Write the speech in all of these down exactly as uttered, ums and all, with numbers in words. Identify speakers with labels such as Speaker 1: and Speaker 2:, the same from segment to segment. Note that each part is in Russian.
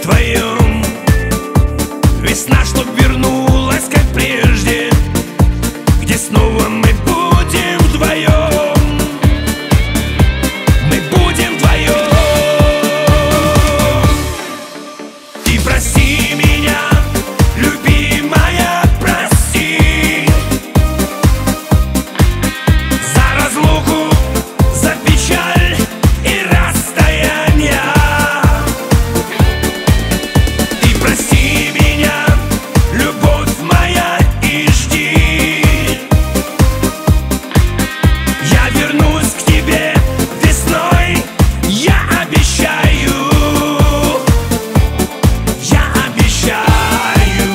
Speaker 1: твоем. Весна, чтоб вернулась, как прежде, где снова мы будем вдвоем. Мы будем вдвоем. И прости меня, любимая, прости за разлуку, за печаль и расстояние. И прости меня, любовь моя, и жди. Я вернусь к тебе весной, я обещаю. Я обещаю.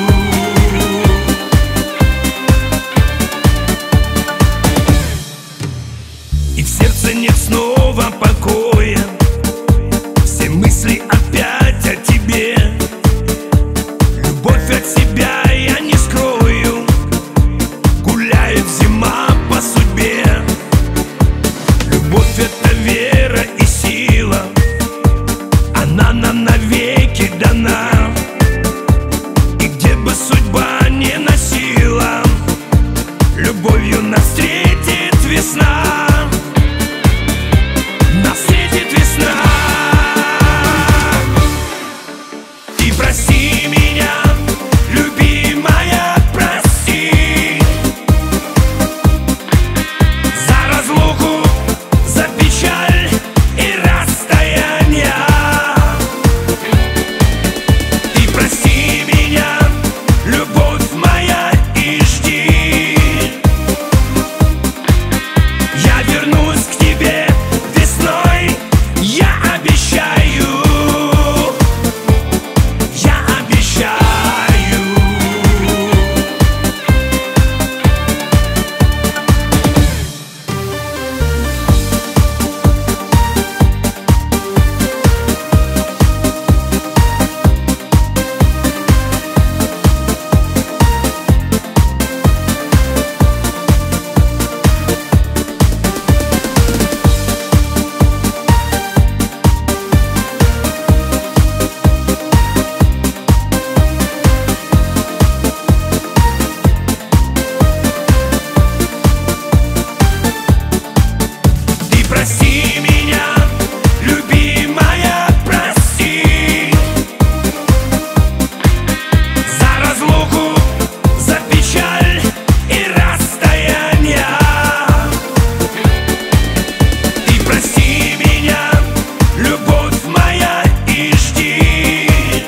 Speaker 1: И в сердце нет снова покоя, все мысли опять о тебе. Любовь от себя я не скрою, гуляет зима по судьбе. Любовь — это вера и сила, она нам навеки дана. И где бы судьба не носила, любовью нас встретит весна. Нас встретит весна. И прости меня, любимая, прости за разлуку, за печаль и расстояние. И прости меня, любовь моя, и жди. Я вернусь к тебе весной, я обещаю. Я обещаю. Ты прости меня, любимая, прости за разлуку, за печаль и расстояние. Ты прости меня, любовь моя, и жди.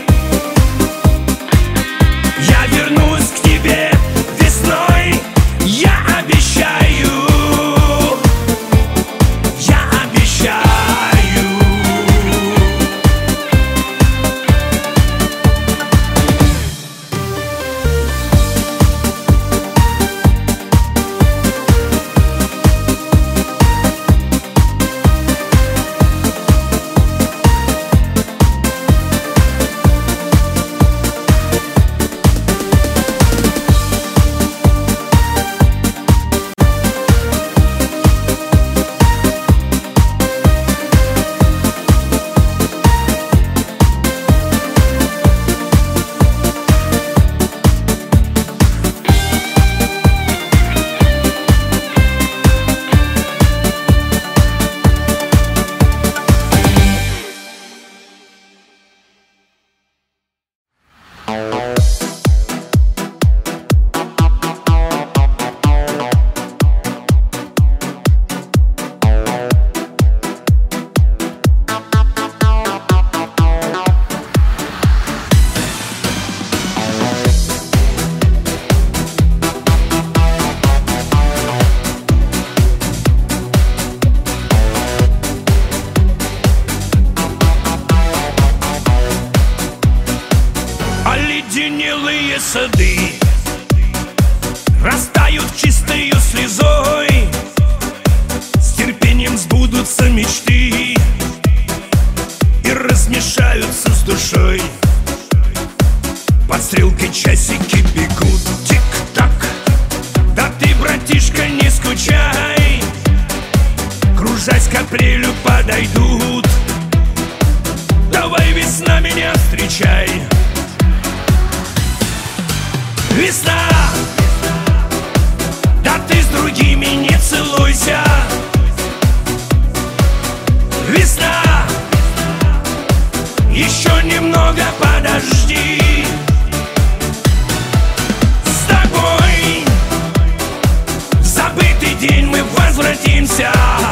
Speaker 1: Я вернусь к тебе весной, я обещаю. Я обещаю. Оледенелые сады растают чистою слезой, с терпением сбудутся мечты и размешаются с душой. Под стрелкой часики бегут, тик-так. Да ты, братишка, не скучай, кружась к апрелю подойдут. Давай, весна, меня встречай. чай. Весна, да ты с другими не целуйся. Весна, еще немного подожди. С тобой в забытый день мы возвратимся.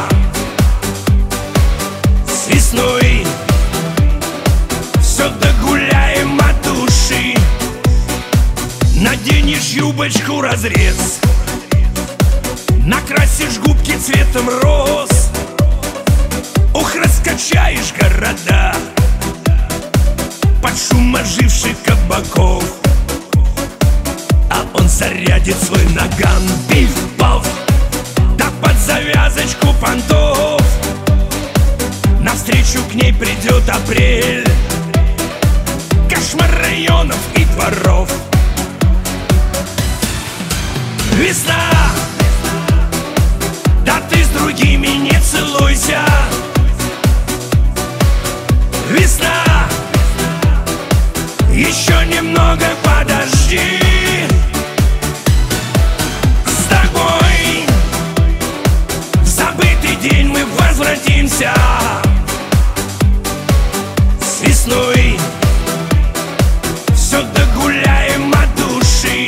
Speaker 1: С весной все догуляем от души. Наденешь юбочку разрез, накрасишь губки цветом роз. Ох, раскачаешь города под шум оживших кабаков. А он зарядит свой наган, пиф-паф, да под завязочку понтов. Навстречу к ней придет апрель, кошмар районов и дворов. Весна, да ты с другими не целуйся. Весна, еще немного подожди. С тобой в забытый день мы возвратимся. С весной все догуляем от души.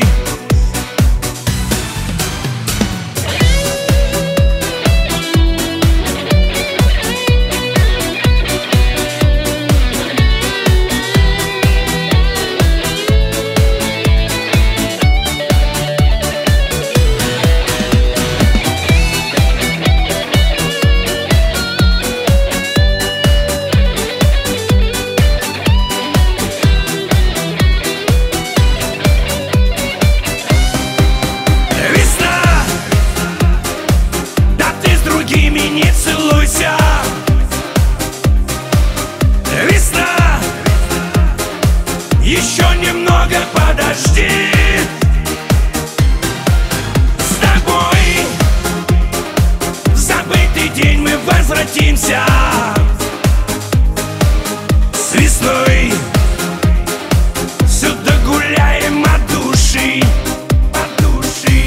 Speaker 1: Не целуйся. Весна, еще немного подожди. С тобой в забытый день мы возвратимся. С весной все догуляем от души. От души.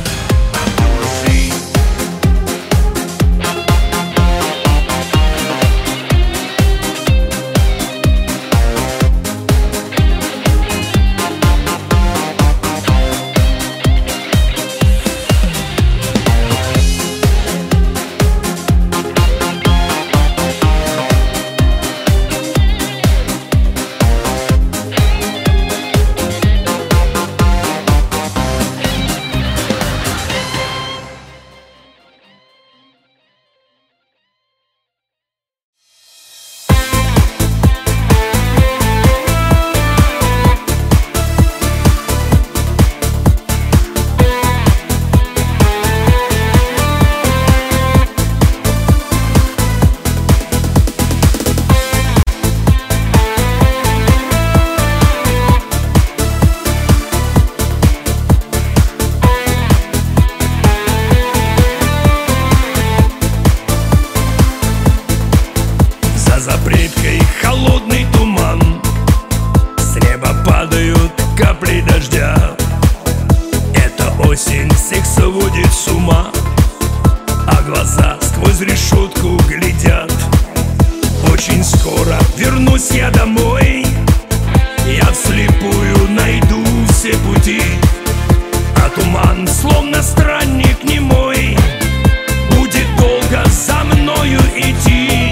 Speaker 1: За плиткой холодный туман, с неба падают капли дождя. Эта осень всех сводит с ума, а глаза сквозь решетку глядят. Очень скоро вернусь я домой, я вслепую найду все пути. А туман, словно странник немой, будет долго за мною идти.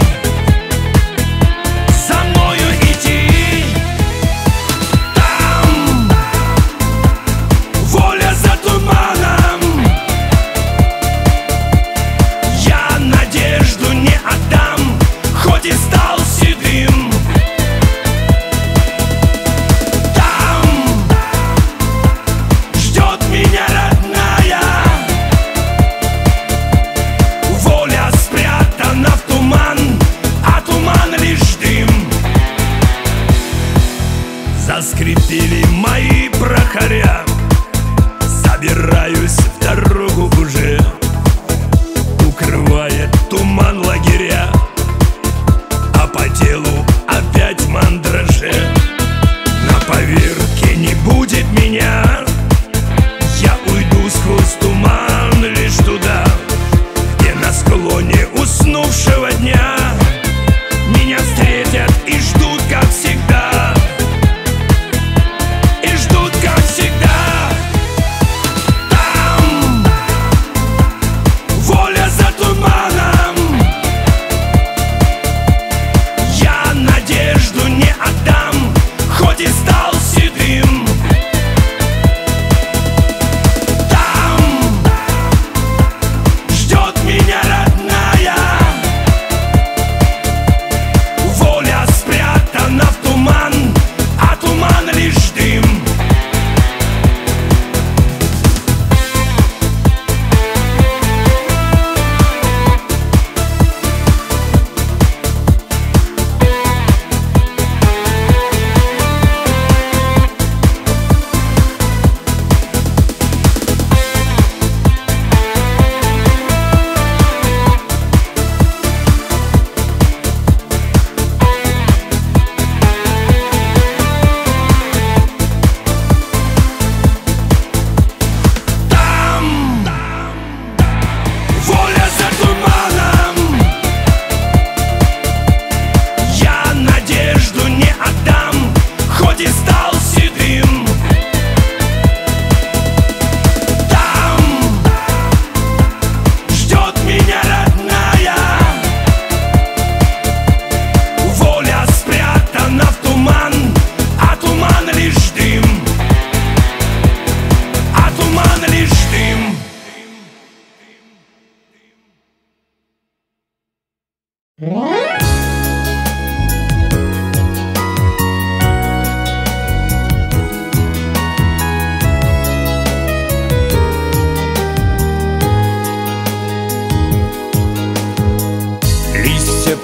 Speaker 1: Стал седым. Там ждет меня родная. Воля спрятана в туман, а туман лишь дым. Заскрипели мои прохоря, собираюсь в дорогу уже. Укрывает туман лагеря, а по телу опять мандраже.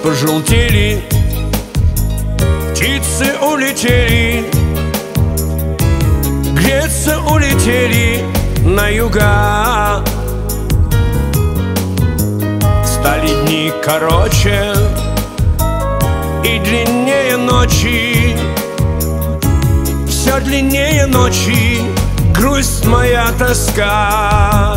Speaker 1: пожелтели, птицы улетели, греться улетели на юга. Стали дни короче и длиннее ночи, все длиннее ночи, грусть моя, тоска.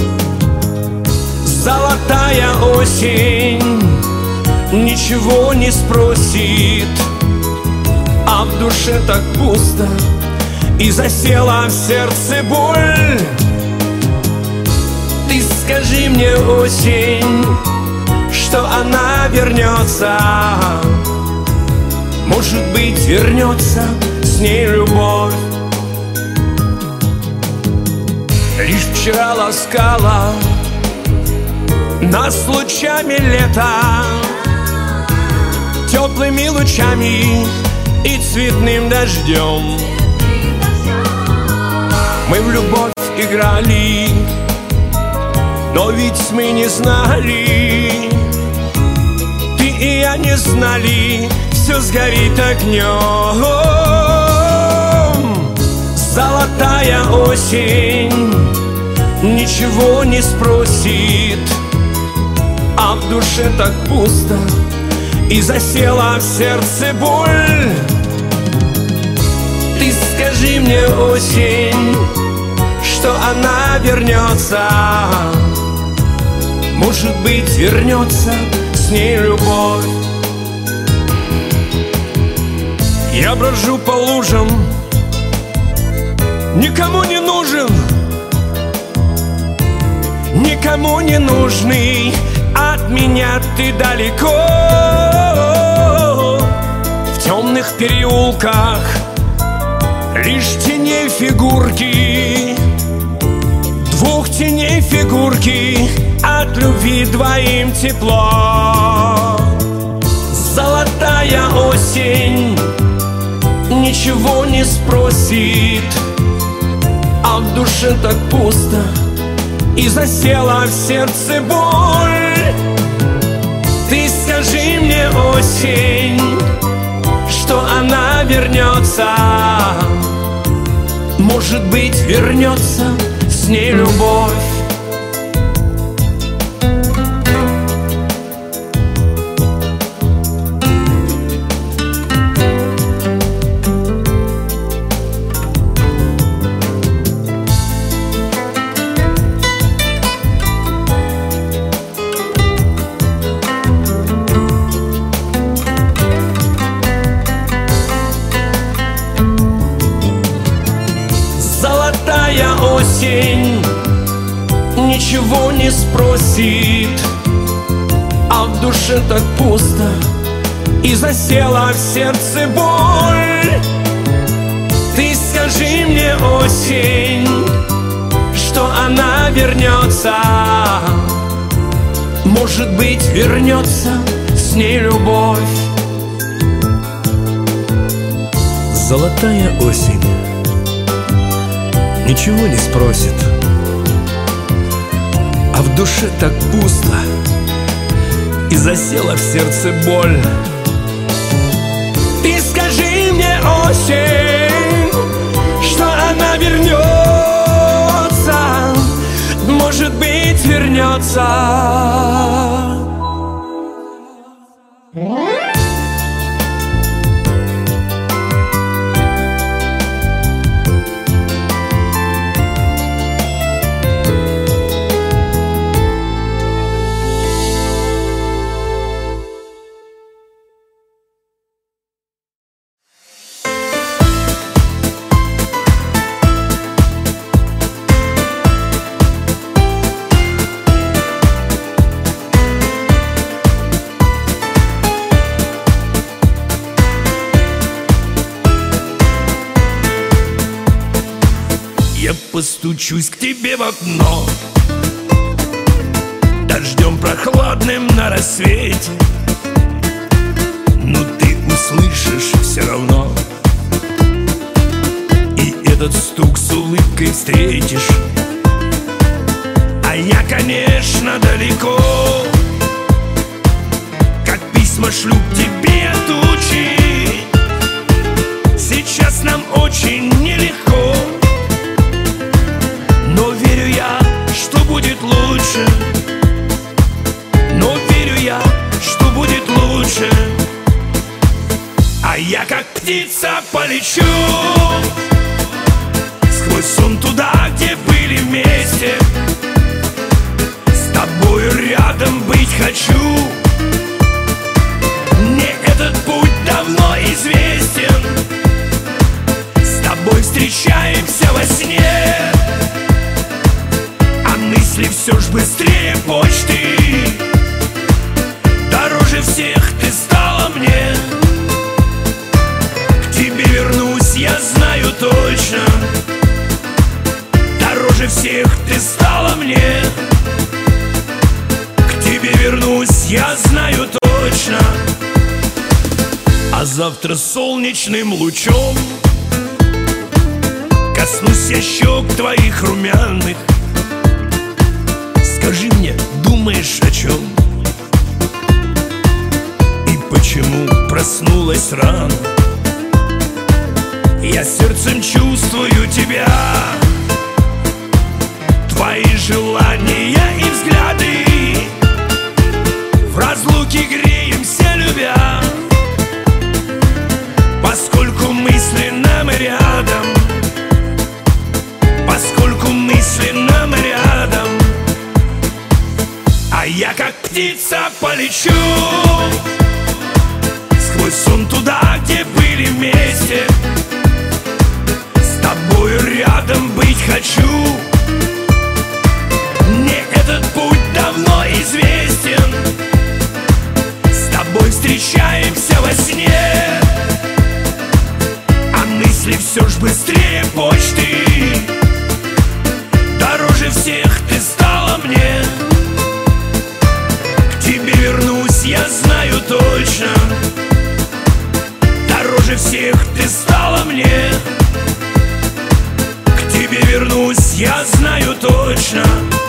Speaker 1: Золотая осень ничего не спросит, а в душе так пусто, и засела в сердце боль. Ты скажи мне, осень, что она вернется. Может быть, вернется с ней любовь. Лишь вчера ласкала нас лучами лета, теплыми лучами и цветным дождем. Мы в любовь играли, но ведь мы не знали, ты и я не знали, все сгорит огнем. Золотая осень ничего не спросит, а в душе так пусто, и засела в сердце боль. Ты скажи мне, осень, что она вернется. Может быть, вернется с ней любовь. Я брожу по лужам, никому не нужен, никому не нужный. От меня ты далеко. В темных переулках лишь теней фигурки, двух теней фигурки, от любви двоим тепло. Золотая осень ничего не спросит, а в душе так пусто, и засела в сердце боль. Ты скажи мне, осень, что она вернется. Может быть, вернется с ней любовь. Осень ничего не спросит, а в душе так пусто, и засела в сердце боль. Ты скажи мне, осень, что она вернется. Может быть, вернется с ней любовь.
Speaker 2: Золотая осень ничего не спросит, а в душе так пусто, и засела в сердце боль.
Speaker 1: Ты скажи мне, осень, что она вернется. Может быть, вернется. Я постучусь к тебе в окно дождем прохладным на рассвете, но ты услышишь все равно, и этот стук с улыбкой встретишь. А я, конечно, далеко, как письма письма шлю к тебе от тучи. Сейчас нам очень нелегко, но верю я, что будет лучше. Но верю я, что будет лучше. А я как птица полечу сквозь сон туда, где были вместе. С тобою рядом быть хочу. Мне этот путь давно известен. С тобой встречаемся во сне, а мысли все ж быстрее почты. Дороже всех ты стала мне. К тебе вернусь, я знаю точно. Дороже всех ты стала мне. К тебе вернусь, я знаю точно. А завтра солнечным лучом коснусь я щек твоих румяных. Скажи мне, думаешь о чем? И почему проснулась рано? Я сердцем чувствую тебя, твои желания и взгляды. В разлуке греемся, любя, поскольку мысленно мы рядом. Поскольку мысленно мы рядом. А я как птица полечу сквозь сон туда, где были вместе. С тобою рядом быть хочу. Мне этот путь давно известен. С тобой встречаемся во сне, а мысли все ж быстрее почты. Дороже всех ты стала мне. К тебе вернусь, я знаю точно. Дороже всех ты стала мне. К тебе вернусь, я знаю точно.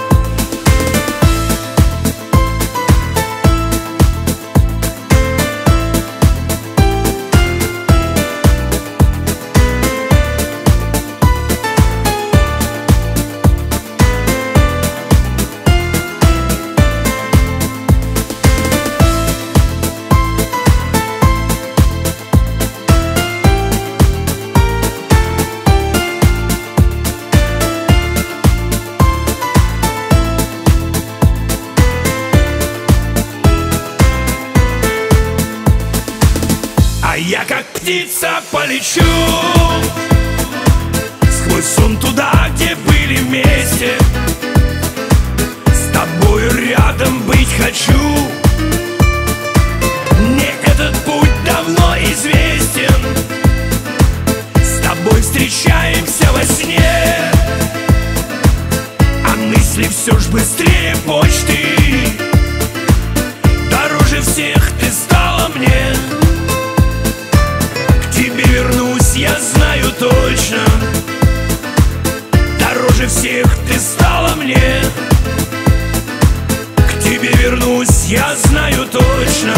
Speaker 1: Я как птица полечу сквозь сон туда, где были вместе. С тобою рядом быть хочу. Мне этот путь давно известен. С тобой встречаемся во сне, а мысли все ж быстрее почты. Дороже всех ты стала мне. К тебе вернусь, я знаю точно. Дороже всех ты стала мне. К тебе вернусь, я знаю точно.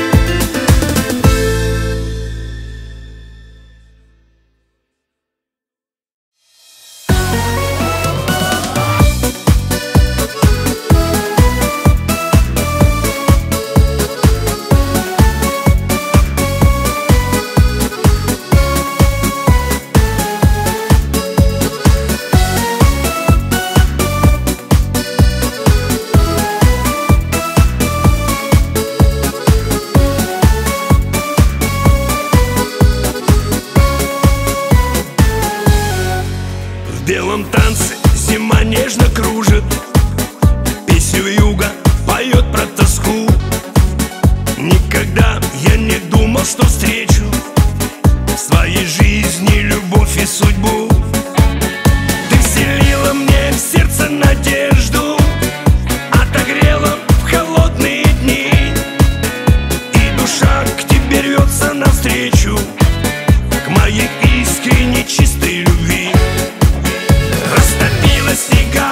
Speaker 1: В белом танце зима нежно кружит, песню юга поет про тоску. Никогда я не думал, что встречу в своей жизни любовь и судьбу. Ты вселила мне в сердце надежду, отогрела в холодные дни, и душа к тебе рвется навстречу, к моей искренней чистой любви. Растопила снега,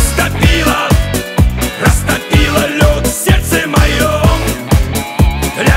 Speaker 1: растопила, растопила лед в сердце моем.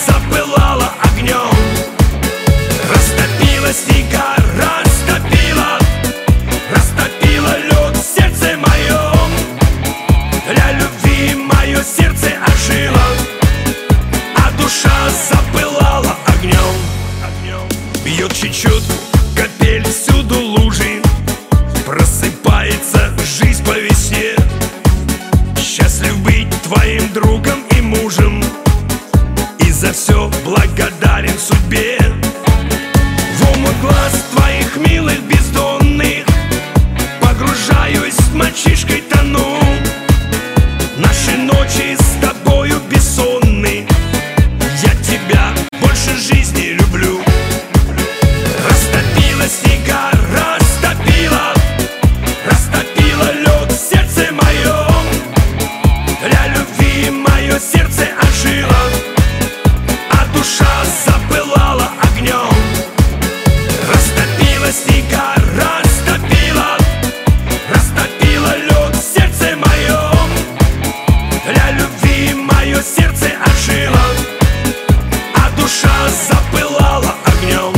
Speaker 1: запылала огнем. Растопила снега, растопила, растопила лед в сердце моем. Для любви мое сердце ожило, а душа запылала огнем. Бьет чечет капель, всюду лужи, просыпается жизнь по весне. Счастлив быть твоим другом и мужем, и за все благодарен судьбе. В омут глаз твоих милых бездонных погружаюсь, мальчишкой тону. Наши ночи с тобою бессонны, я тебя больше жизни люблю. Растопила снега, растопила, растопила лед в сердце моем. Для любви мое сердце ожило, а душа запылала огнем. Растопила снега, растопила, растопила лед в сердце моем. Для любви мое сердце ожило, а душа запылала огнем.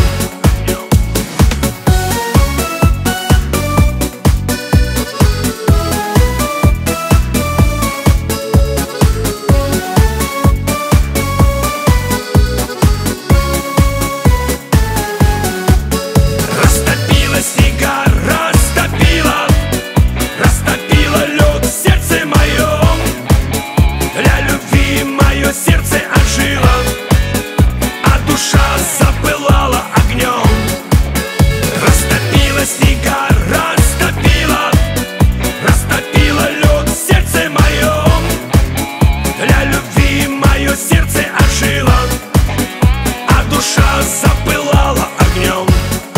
Speaker 1: Растопила снега, растопила, растопила лед в сердце моем. Для любви мое сердце ожило, а душа запылала огнем. Растопила снега, растопила, растопила лед в сердце моем. Для любви мое сердце ожило, а душа запылала огнем.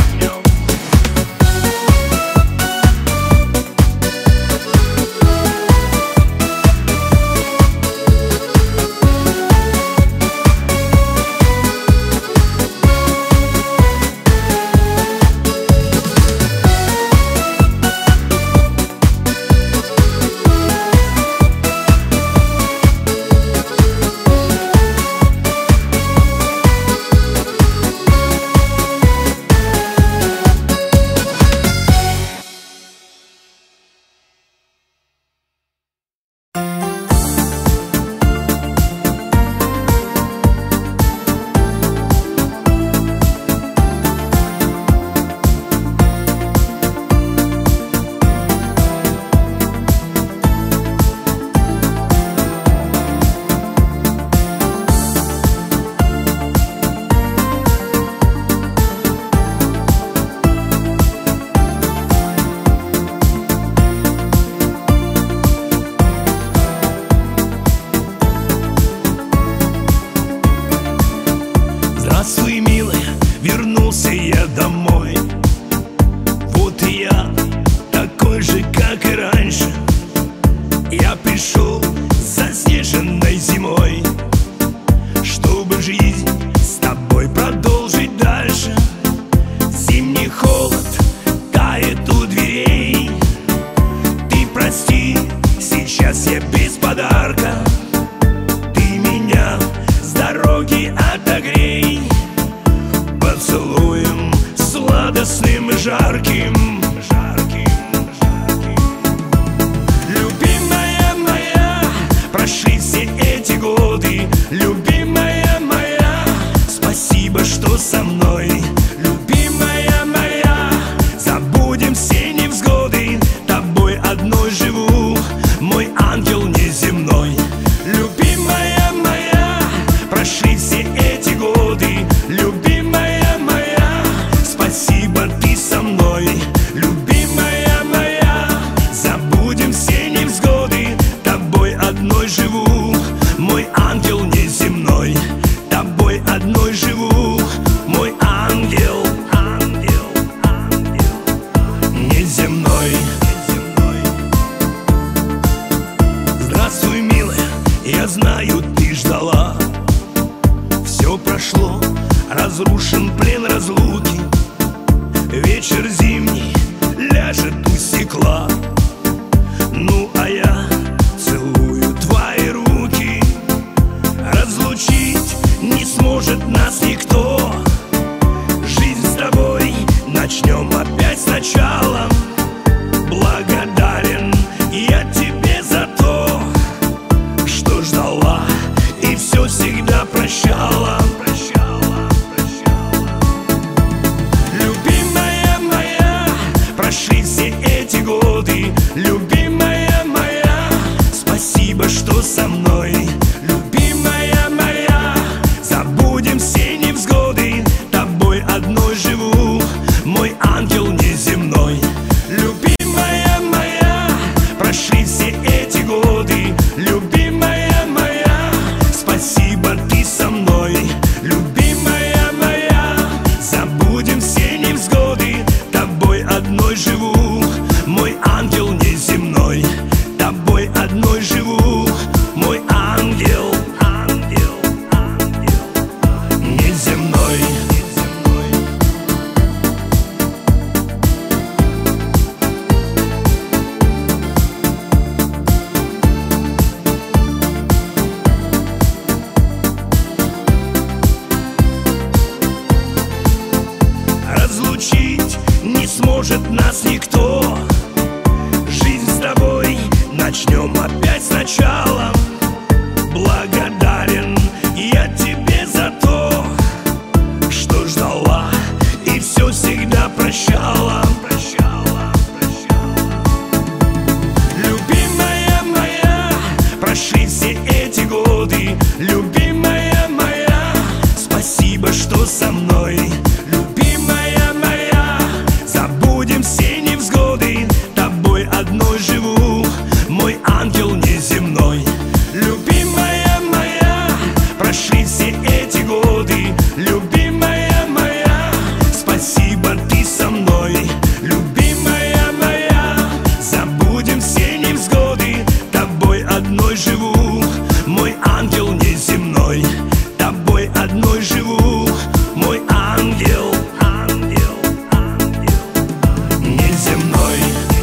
Speaker 1: Здравствуй, милая, вернулся я домой. Вот и я, такой же, как и раньше. Я пришел заснеженной зимой, чтобы жизнь с тобой продолжить дальше. Зимний холод тает у дверей. Ты прости, сейчас я без подарка. Ты меня с дороги отогрей поцелуем сладостным и жарким, жарким, жарким. Любимая моя, прошли все эти годы. Любимая моя, спасибо, что со мной. Любимая моя, забудем все невзгоды. Тобой одной живу, мой ангел неземной. Любимая моя, прошли все эти годы. Любимая моя, спасибо, ты со мной. Любимая моя, забудем все невзгоды. Тобой одной живу, мой ангел неземной. Тобой одной живу, мой ангел, ангел, ангел неземной. Здравствуй, милая, я знаю, ты ждала. Все прошло, разрушен плен разлуки. Вечер зимний ляжет у стекла. Ну, а я целую твои руки. Разлучить не смогу. все невзгоды, тобой одной живу, мой ангел неземной. Любимая моя, прошли все эти годы, любимая моя, спасибо, ты со мной. Любимая моя, забудем все невзгоды, тобой одной живу, мой ангел неземной. Тобой одной живу, мой ангел, ангел, ангел неземной. Разлучить не сможет нас никто. Жизнь с тобой начнем опять сначала. Благодарен я тебе за то, что ждала и все всегда прощала. Прощала, прощала. Любимая моя, прошли все эти годы, любимая моя, спасибо, что со мной. Любимая моя, забудем все невзгоды, тобой одной живу, мой ангел неземной. Любимая моя, прошли все эти годы, любимая моя, спасибо, ты со мной. Любимая моя, забудем все невзгоды, тобой одной живу, мой ангел неземной. Тобой одной живу, мой ангел, ангел, ангел неземной.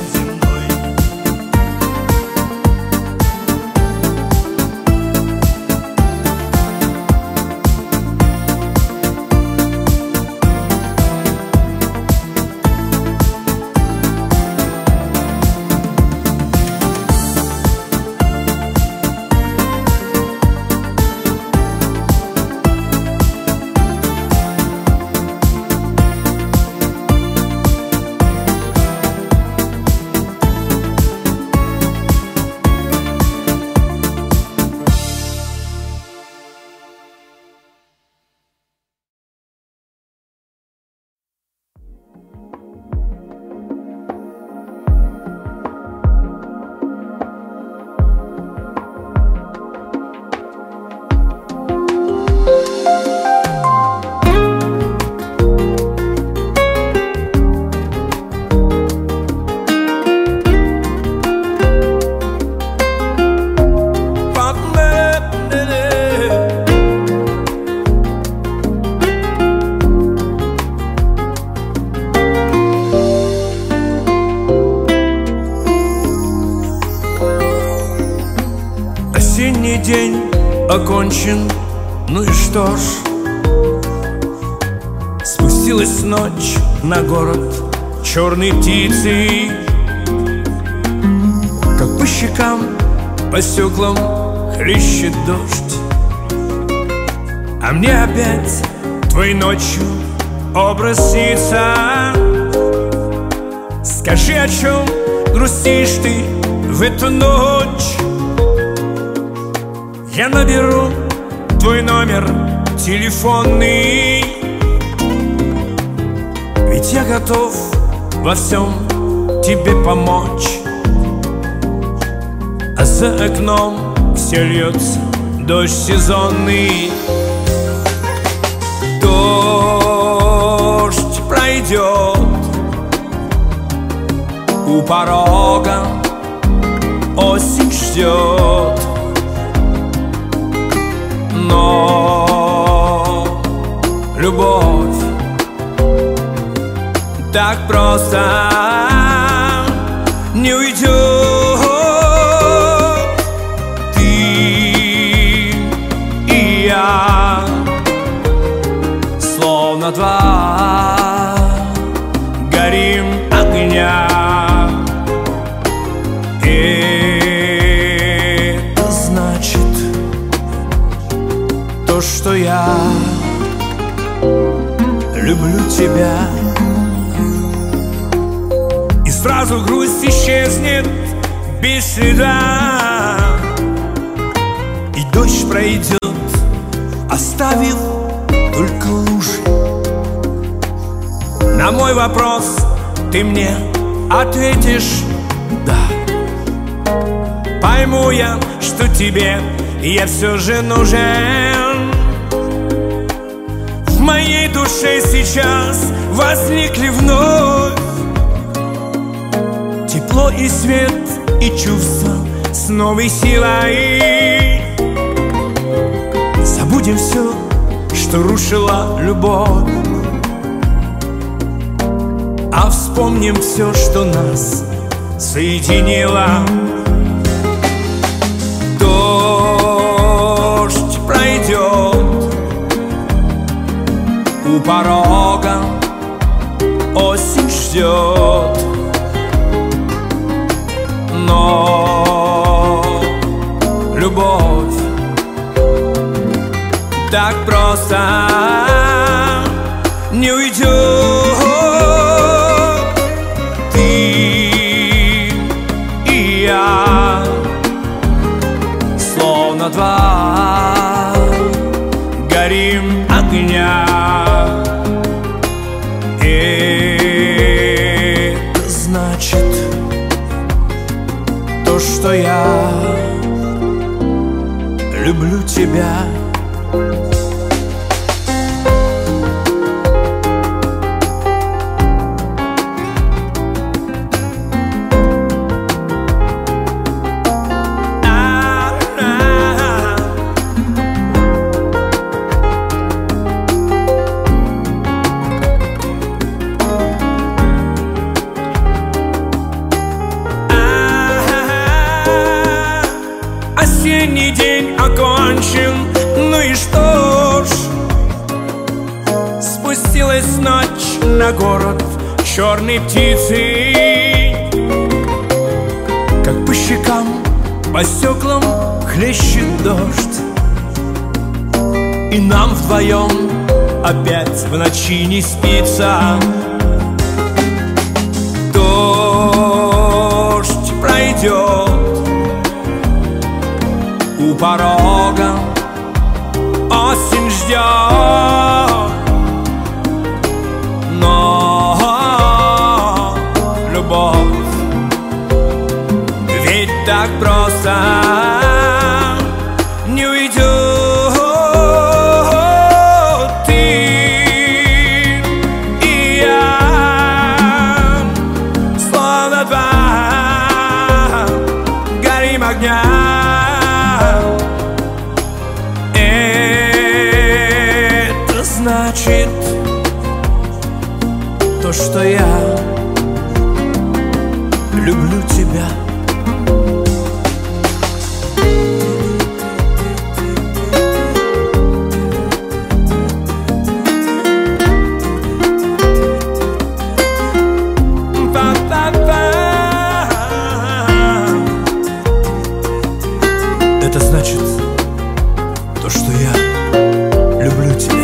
Speaker 2: Осенний день окончен, ну и что ж. Спустилась ночь на город черной птицей, как по щекам, по стеклам хлещет дождь. А мне опять твоей ночью образ снится. Скажи, о чем грустишь ты в эту ночь? Я наберу твой номер телефонный, ведь я готов во всем тебе помочь. А за окном все льется дождь сезонный. Дождь пройдет, у порога осень ждет. Но любовь так просто не уйдет. Ты и я словно два горим огня. Это значит то, что я люблю тебя. И сразу грусть исчезнет без следа, и дождь пройдет, оставив только лужи. На мой вопрос ты мне ответишь да. Пойму я, что тебе я все же нужен. В моей душе сейчас возникли вновь тепло и свет, и чувства с новой силой. Забудем все, что рушила любовь, а вспомним все, что нас соединило. Дождь пройдет у порога, осень ждет, но любовь так просто не уйдет. Ты и я словно два горим огня. Это значит то, что я люблю тебя. Осенний день окончен, ну и что ж, спустилась ночь на город черной птицей. Как по щекам, по стеклам хлещет дождь, и нам вдвоем опять в ночи не спится. Дождь пройдет у порога, осень ждет, но любовь ведь так просто не уйдет. Ты и я словно два горим огня. Значит то, что я люблю тебя. Это значит то, что я люблю тебя.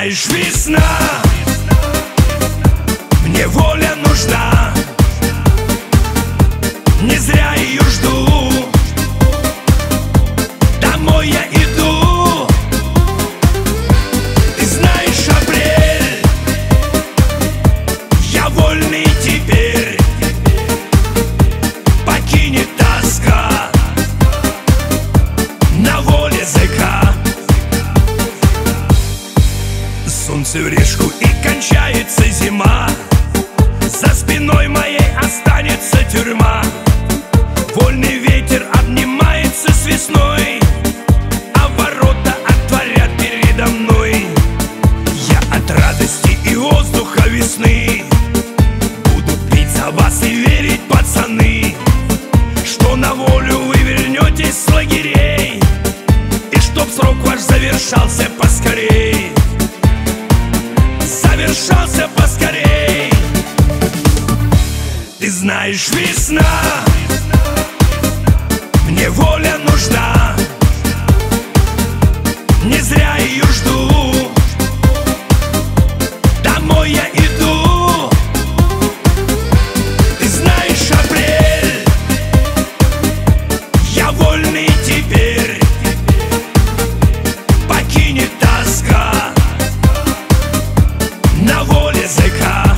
Speaker 1: знаешь, весна, мне воля нужна, не зря ее жду. Домой я иду. Ты знаешь, апрель, я вольный теперь. Покинет тоска, на воле языка. Солнце в речку и кончается зима. За спиной моей останется тюрьма. Вольный ветер обнимается с весной, а ворота отворят передо мной. Я от радости и воздуха весны буду пить за вас и верить, пацаны, что на волю вы вернетесь с лагерей, и чтоб срок ваш завершался поскорей. Завершался поскорей. Ты знаешь, весна, мне воля нужна, не зря ее жду. Домой я иду. Ты знаешь, апрель, я вольный теперь. Покинет тоска, на воле языка.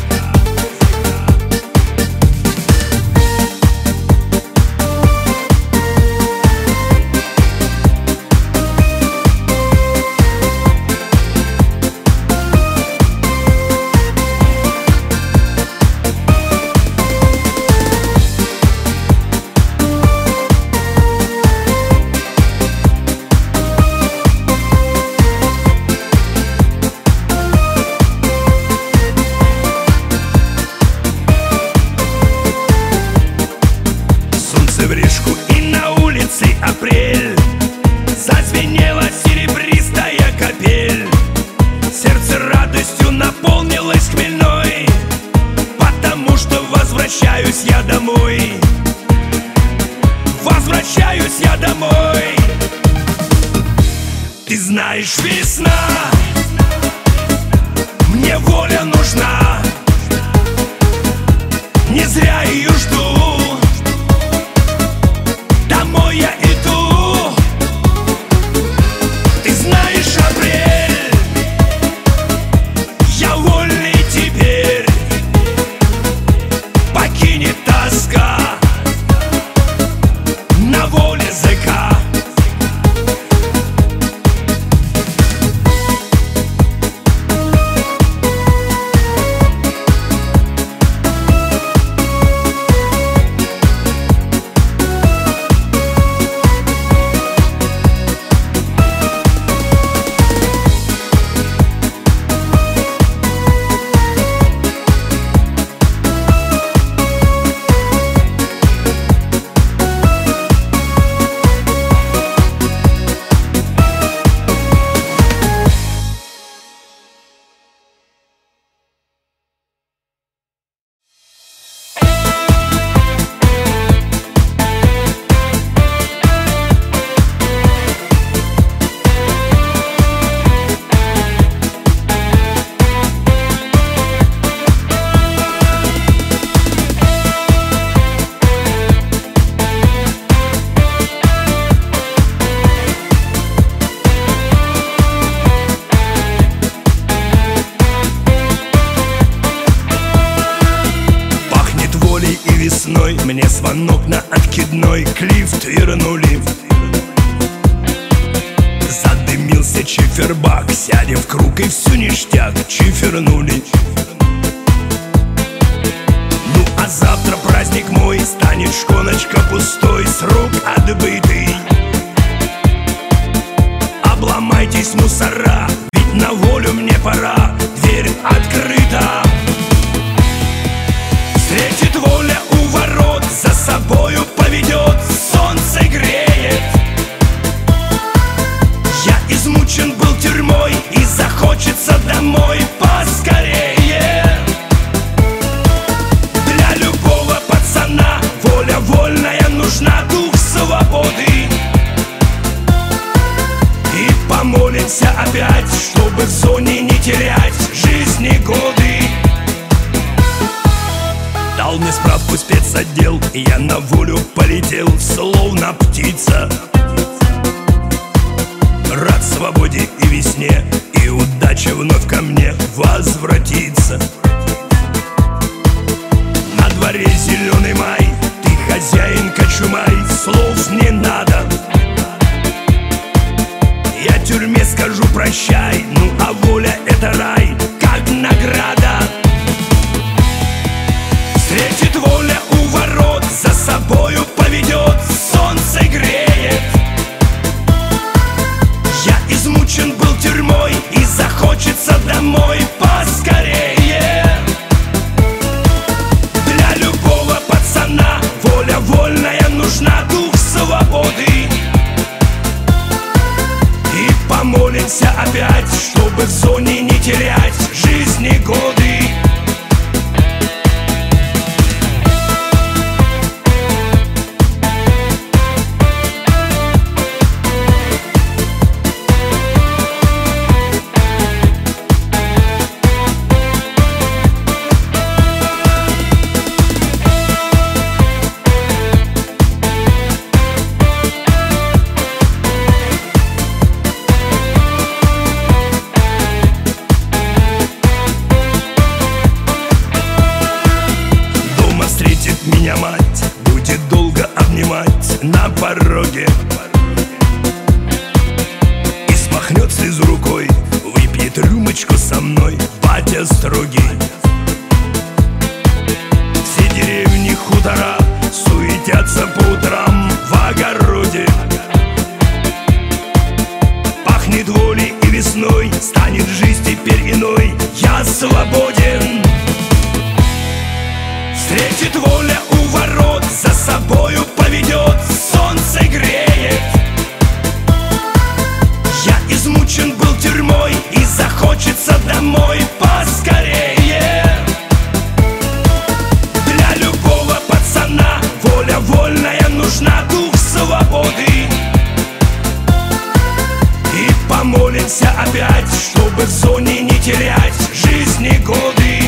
Speaker 1: В речку и на улице апрель, зазвенела серебристая капель. Сердце радостью наполнилось хмельной, потому что возвращаюсь я домой. Возвращаюсь я домой. Ты знаешь, весна, мне воля нужна, не зря ее жду. Домой я иду. Ты знаешь, апрель, я вольный теперь. Покинет тоска, на воле языка. Весной мне звонок на откидной, к лифт вернули. Задымился чифербак, сядем в круг и всю ништяк чифернули. Ну а завтра праздник мой, станет шконочка пустой, срок отбытый. Обломайтесь, мусора, ведь на волю мне пора, дверь открыта. Встретит воля у ворот, за собою поведет, солнце греет. Я измучен был тюрьмой и захочется домой поскорее. Для любого пацана воля вольная нужна, дух свободы. И помолимся опять Дал мне справку спецотдел, и я на волю полетел, словно птица. Рад свободе и весне, и удача вновь ко мне возвратится. На дворе зеленый май, ты хозяин Кочумай, слов не надо. Я тюрьме скажу прощай, ну а воля — это рай, как награда. Встретит воля у ворот, за собою поведет, солнце греет. Я измучен был тюрьмой, и захочется домой поскорее. Для любого пацана воля вольная нужна, дух свободы. И помолимся опять, чтобы в зоне не терять жизни годы. Меня мать будет долго обнимать на пороге и смахнет слезу рукой, выпьет рюмочку со мной, батя строгий. Все деревни, хутора суетятся по утрам в огороде. Пахнет волей и весной, станет жизнь теперь иной, я свободен. Встретит воля у ворот, за собою поведет, солнце греет. Я измучен был тюрьмой, и захочется домой поскорее. Для любого пацана воля вольная нужна, дух свободы. И помолимся опять, чтобы в зоне не терять жизни годы.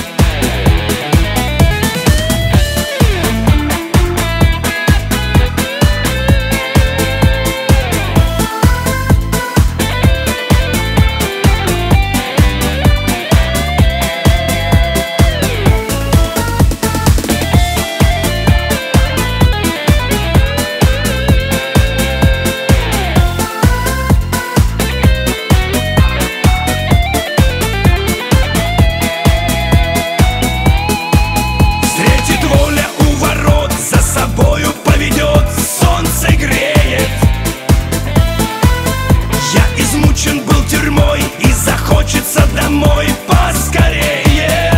Speaker 1: И захочется домой поскорее.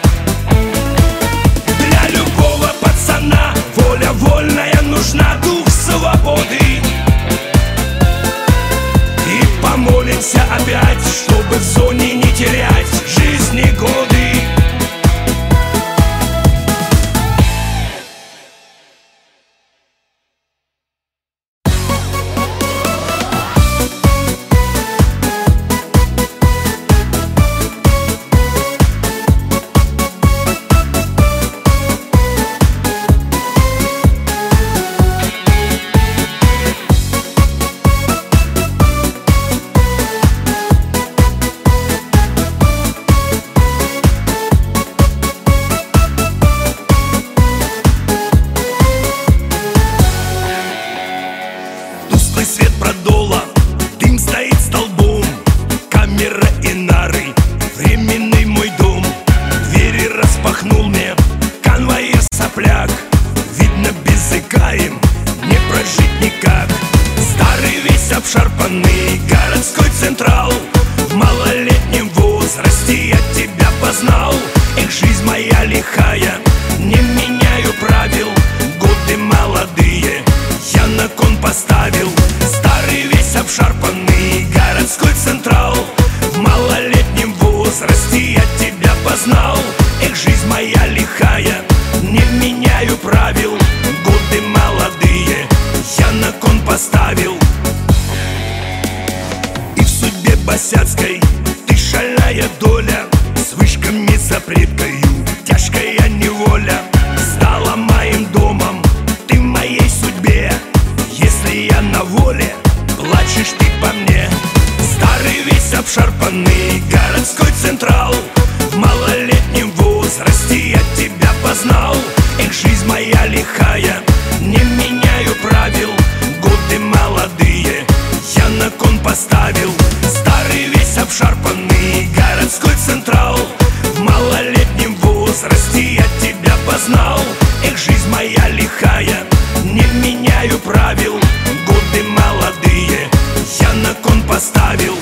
Speaker 1: Для любого пацана воля вольная нужна, дух свободы. И помолимся опять, чтобы в зоне не терять жизни годы. Свет продула, дым стоит столбом, камера и нары, временный мой дом. Двери распахнул мне конвоир сопляк, видно без ика им не прожить никак. Старый весь обшарпанный городской централ, в малолетнем возрасте я тебя познал. Эх, жизнь моя лихая, не меняю правил, годы молодые я на кон поставил. Старый весь обшарпанный городской централ, в малолетнем возрасте я тебя познал. Эх, жизнь моя лихая, не меняю правил, годы молодые я на кон поставил. И в судьбе босяцкой ты шальная доля, с вышками запреткою тяжкая неволя. познал. Эх, жизнь моя лихая, не меняю правил. Годы молодые я на кон поставил.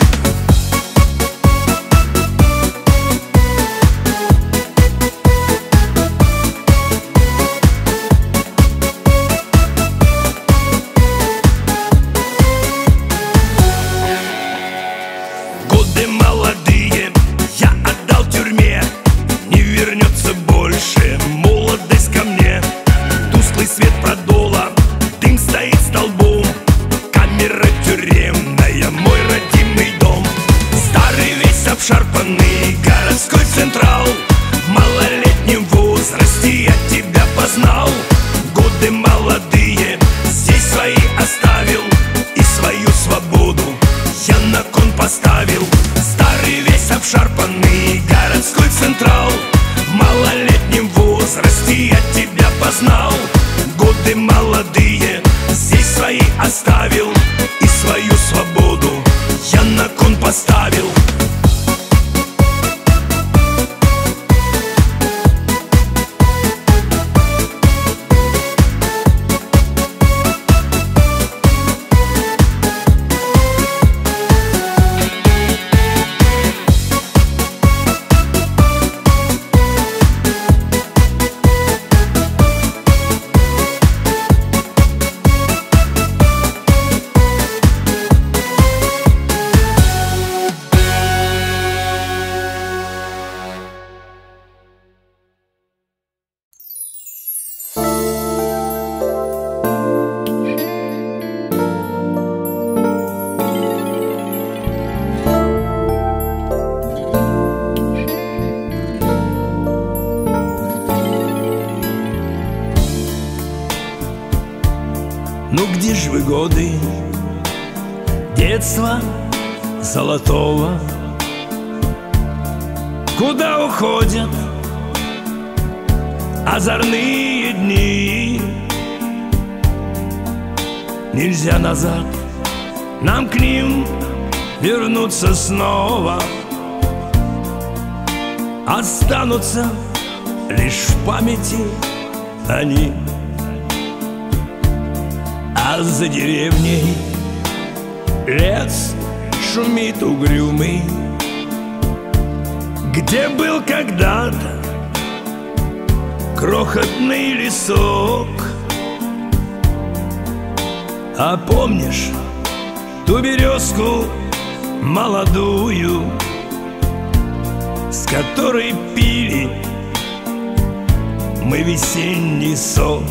Speaker 1: Годы молодые я отдал тюрьме, не вернется больше молодость ко мне. Тусклый свет продула, дым стоит столбом, камера тюремная, мой родимый дом. Старый весь обшарпанный городской централ, в малолетнем возрасте я тебя познал. Годы молодые здесь свои оставил, и свою свободу я на кон поставил. Старый весь обшарпанный городской централ, в малолетнем возрасте я тебя познал. Годы молодые здесь свои оставил, и свою свободу я на кон поставил.
Speaker 2: Ну где ж вы, годы детства золотого? Куда уходят озорные дни? Нельзя назад нам к ним вернуться снова. Останутся лишь в памяти они. А за деревней лес шумит угрюмый, где был когда-то крохотный лесок. А помнишь ту березку молодую, с которой пили мы весенний сок?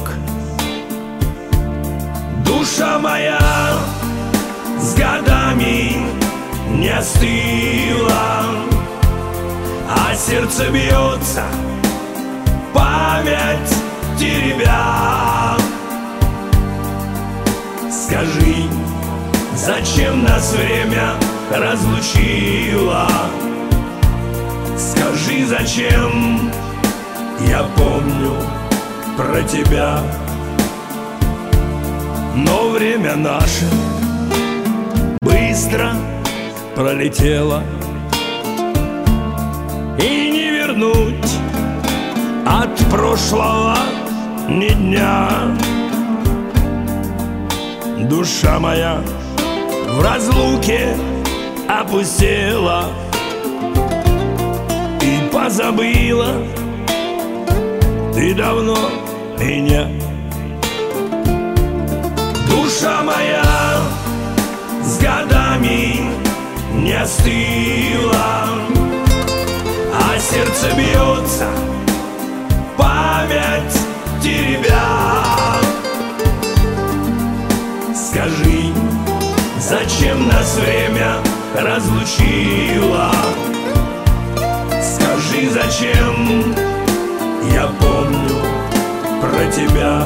Speaker 2: Душа моя с годами не остыла, а сердце бьется, память теребя. Скажи, зачем нас время разлучило? Скажи, зачем я помню про тебя? Но время наше быстро пролетело, и не вернуть от прошлого ни дня. Душа моя в разлуке опустела и позабыла ты давно меня. Душа моя с годами не остыла, а сердце бьется, память теребя. Скажи, зачем нас время разлучило? Скажи, зачем я помню про тебя?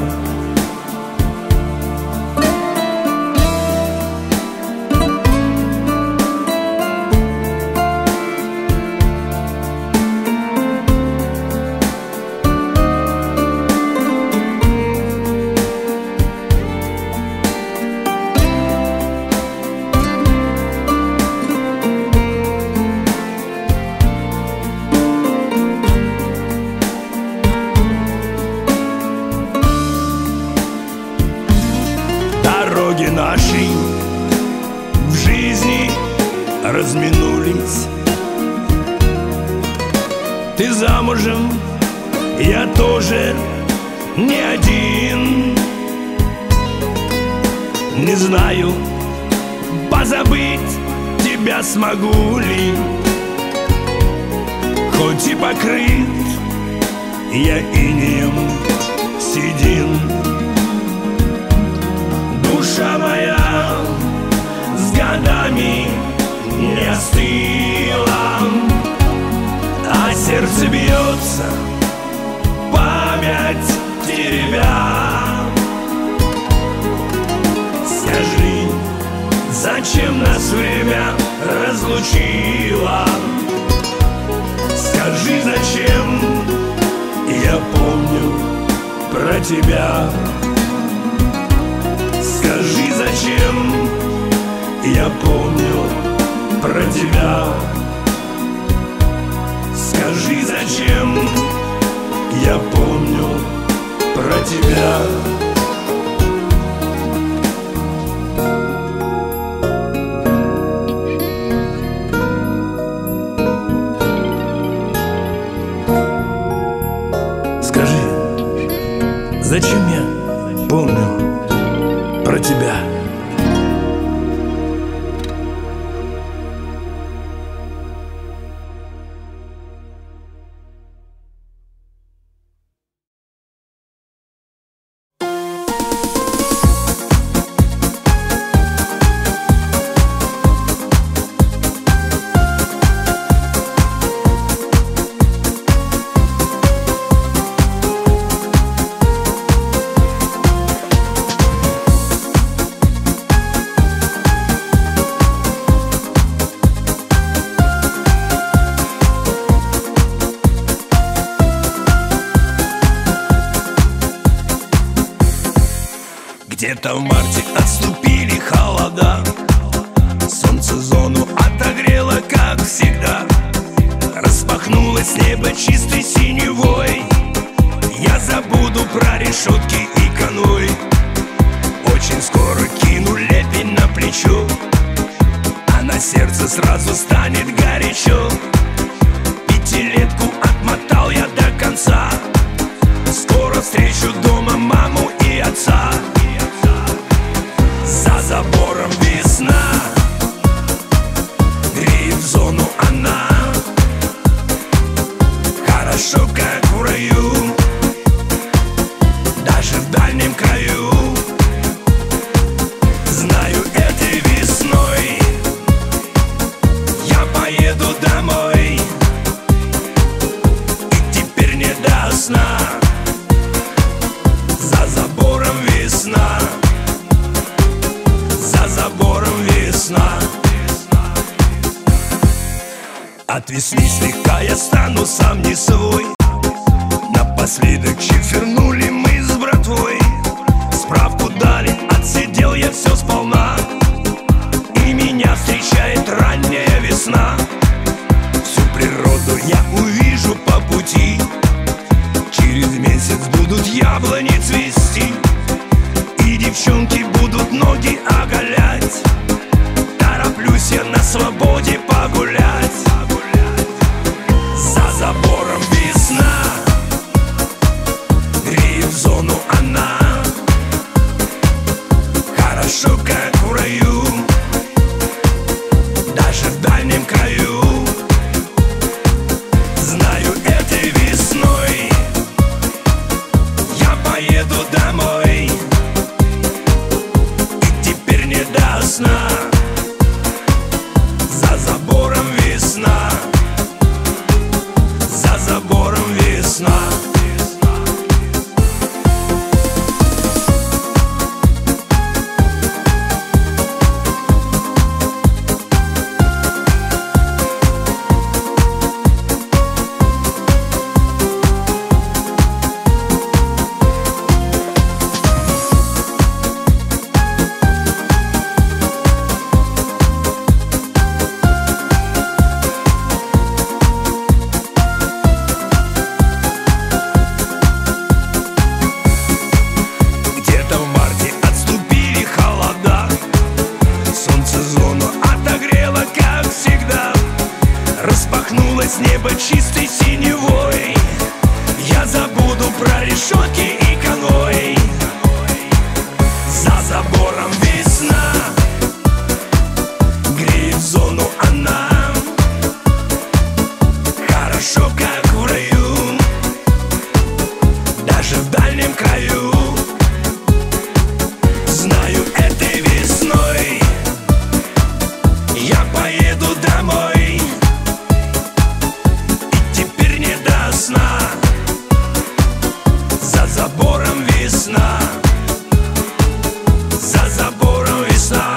Speaker 1: ваши в жизни разминулись. Ты замужем, я тоже не один. Не знаю, позабыть тебя смогу ли, хоть и покрыт я инеем седин. Душа моя с годами не остыла, а сердце бьется, память теребя. Скажи, зачем нас время разлучило? Скажи, зачем я помню про тебя? Скажи, зачем я помню про тебя? Скажи, зачем я помню про тебя? Скажи, зачем я помню про тебя? Где-то в марте отступили холода, солнце зону отогрело, как всегда. Распахнулось небо чистой синевой, я забуду про решетки и конвой. Очень скоро кину лепень на плечо, а на сердце сразу станет горячо. Пятилетку отмотал я до конца, скоро встречу дома маму и отца. За забором весна, греет зону она, хорошо, как в раю, даже в дальнем краю. Знаю, этой весной я поеду домой, и теперь не до сна. За забором весна, за забором весна. От весны слегка я стану сам не свой. Напоследок чифернули мы с братвой, справку дали, отсидел я все сполна, и меня встречает ранняя весна. Всю природу я увижу по пути, через месяц будут яблони цвести, и девчонки будут ноги оголять. Тороплюсь я на свободе погулять. За забором весна, греет зону она, хорошо, как в раю, даже в дальнем краю. Знаю, этой весной я поеду домой, и теперь не до сна. За забором весна, за забором даже в дальнем краю. Знаю, этой весной я поеду домой, и теперь не до сна. За забором весна, за забором весна.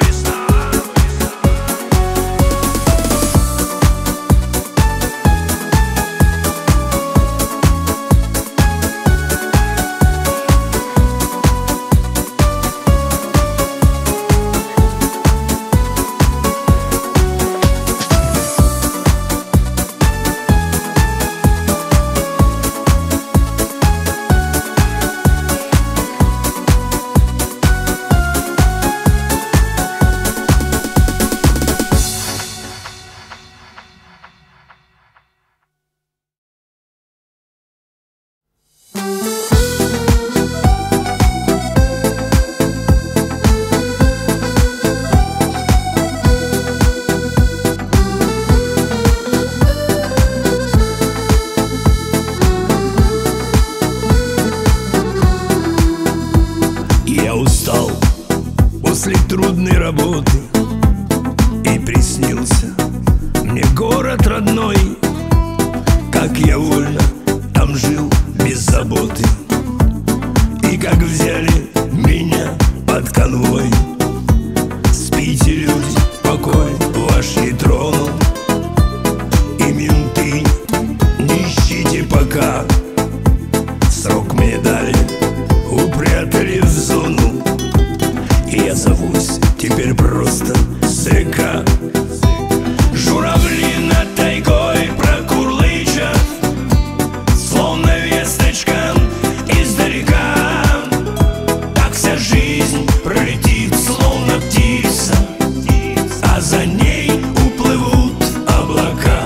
Speaker 2: Я устал после трудной работы, и приснился мне город родной. Как я вольно там жил без заботы, и как взяли меня под конвой. Спите, люди, покой ваш не тронул, и менты не ищите пока. Срок мне дали, упрятали в зону, и я зовусь теперь просто ЗК.
Speaker 1: Журавли над тайгой прокурлычат, словно весточка издалека. Так вся жизнь пролетит, словно птица, а за ней уплывут облака.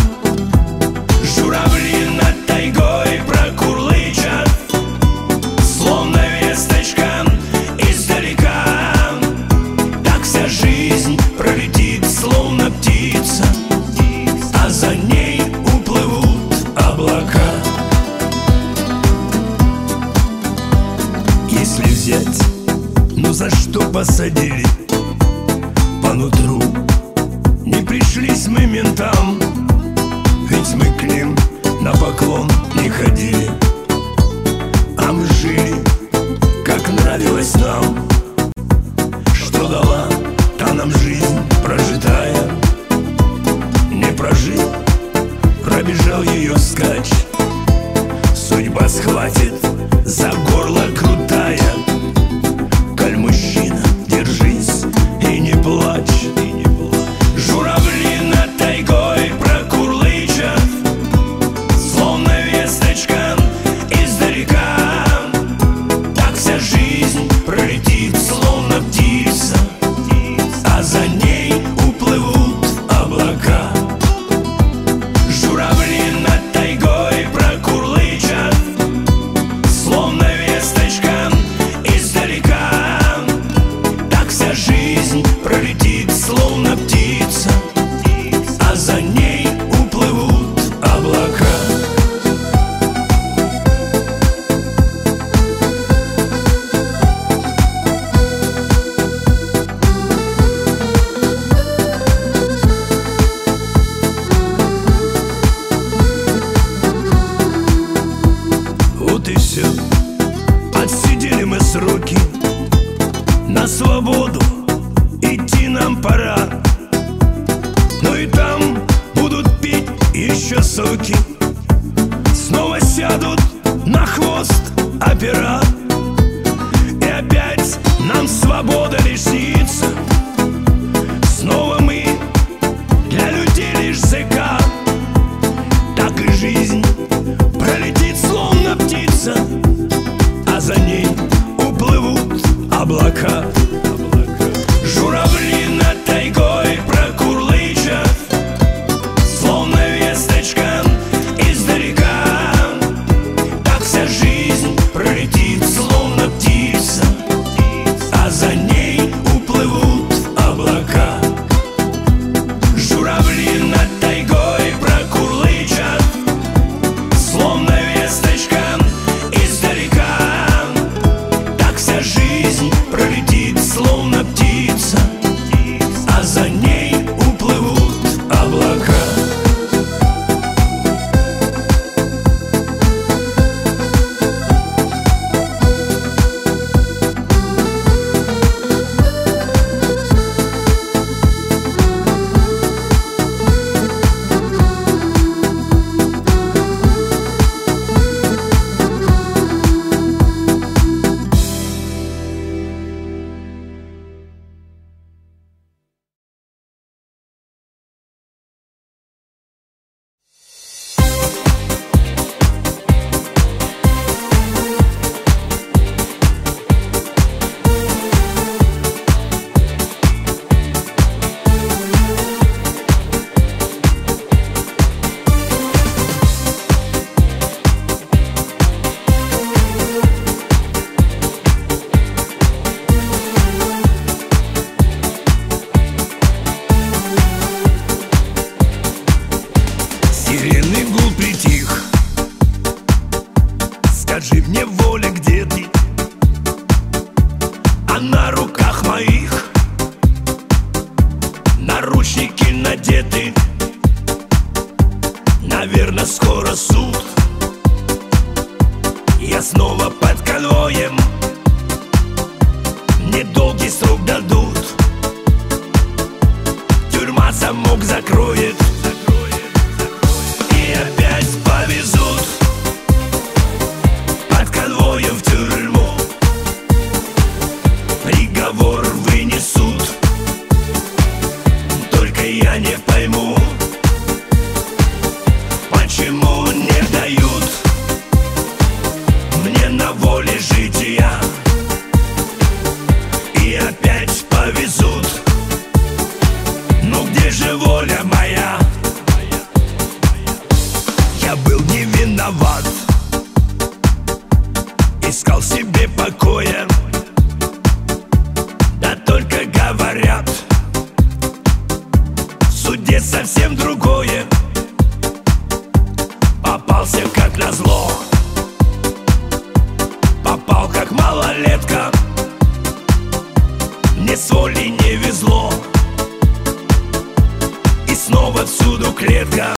Speaker 1: Журавли над тайгой прокурлычат, словно весточка издалека. Так вся жизнь пролетит, словно птица, а за ней уплывут облака.
Speaker 2: Если взять, ну за что посадили? По нутру не пришлись мы ментам, ведь мы к ним на поклон не ходили. А мы жили, как нравилось нам. Что дала та нам жизнь прожитая? Не прожил, пробежал ее вскачь. Судьба схватит за горло крутая. Коль мужчина, держись и не плачь.
Speaker 1: Журавли над тайгой прокурлычат, словно весточка издалека. Так вся жизнь пролетит, словно птица, а за ней уплывут облака. Журавли над тайгой прокурлычат, словно весточка издалека. Так вся жизнь пролетит, словно птица, а за ней уплывут облака.
Speaker 2: Вот и все, отсидели мы сроки, на свободу идти нам пора. Но и там будут пить еще соки, снова сядут на хвост опера. И опять нам свобода лишь снится, снова мы для людей лишь ЗК. Так и жизнь пролетит, словно птица, а за ней уплывут облака.
Speaker 1: Журавли над тайгой прокурлычат, словно весточка издалека. Так вся жизнь пролетит, словно птица, а за ней уплывут неволя, где ты? А на руках моих наручники надеты. Наверно, скоро суд. Я снова под конвоем. Мне долгий срок дадут. Тюрьма замок закроет. И опять повезут под конвоем в тюрьму. Приговор вынесут. Только я не пойму, почему не дают мне на воле жития. И опять повезут. Ну где же воля моя? Я был не виноват, искал себе покоя. Да только говорят, в суде совсем другое. Попался как назло, попал как малолетка. Мне с волей не везло, и снова всюду клетка.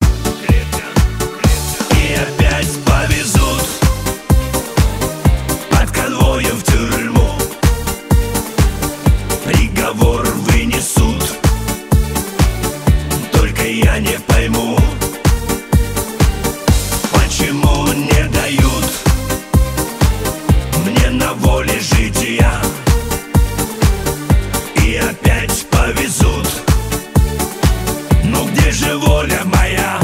Speaker 1: И опять повезут под конвоем в тюрьму. Приговор вынесут. Только я не пойму, почему не дают мне на воле жития. И опять повезут. Ну где же воля моя?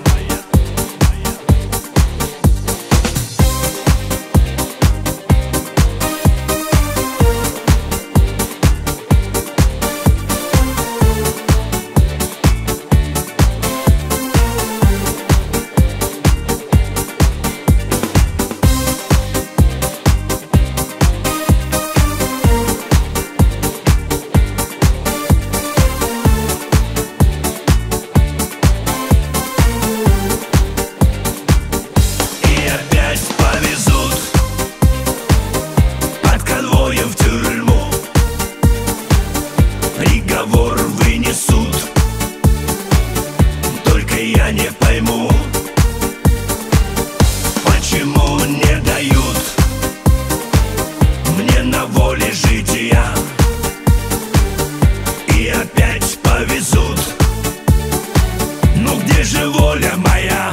Speaker 1: Приговор вынесут. Только я не пойму, почему не дают мне на воле жития. И опять повезут. Ну где же воля моя?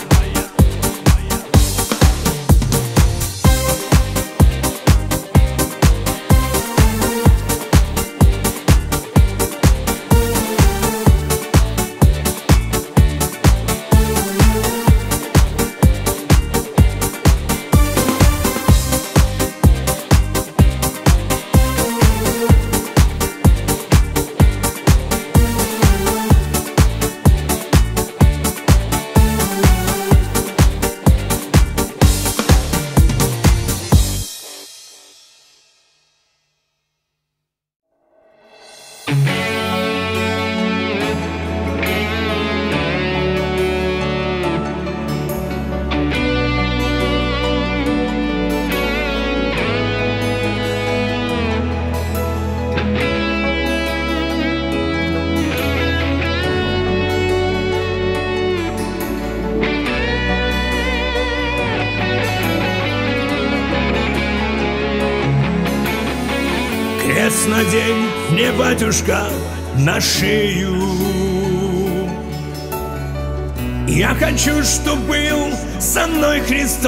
Speaker 1: Крест надень мне, батюшка, на шею. Я хочу, чтоб был со мной Христос.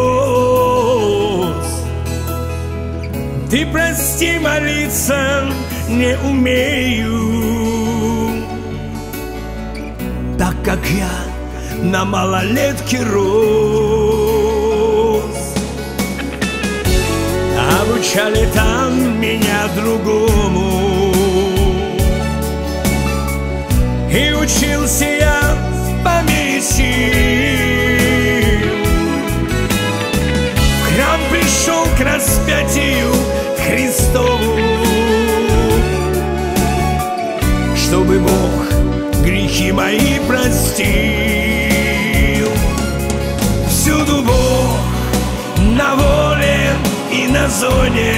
Speaker 1: Ты прости, молиться не умею, так как я на малолетке рос. Обучали там меня другому, и учился я по мере сил. В храм пришел к распятию Христову, чтобы Бог грехи мои простил. Всюду Бог на воле и на зоне.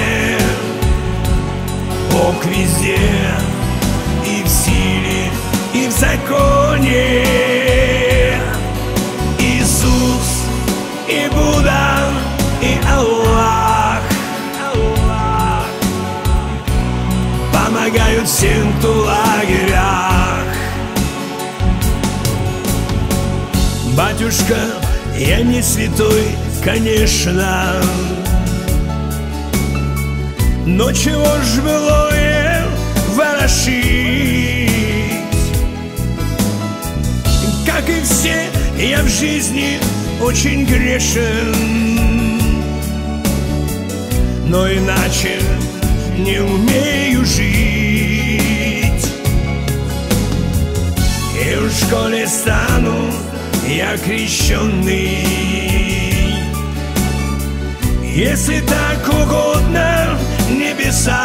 Speaker 1: Бог везде, и в силе, и в законе. Иисус, и Будда, и Аллах помогают всем в лагерях. Батюшка, я не святой, конечно, но чего ж былое ворошить? Как и все, я в жизни очень грешен, но иначе не умею жить. И в школе стану я крещенный, если так угодно небесам.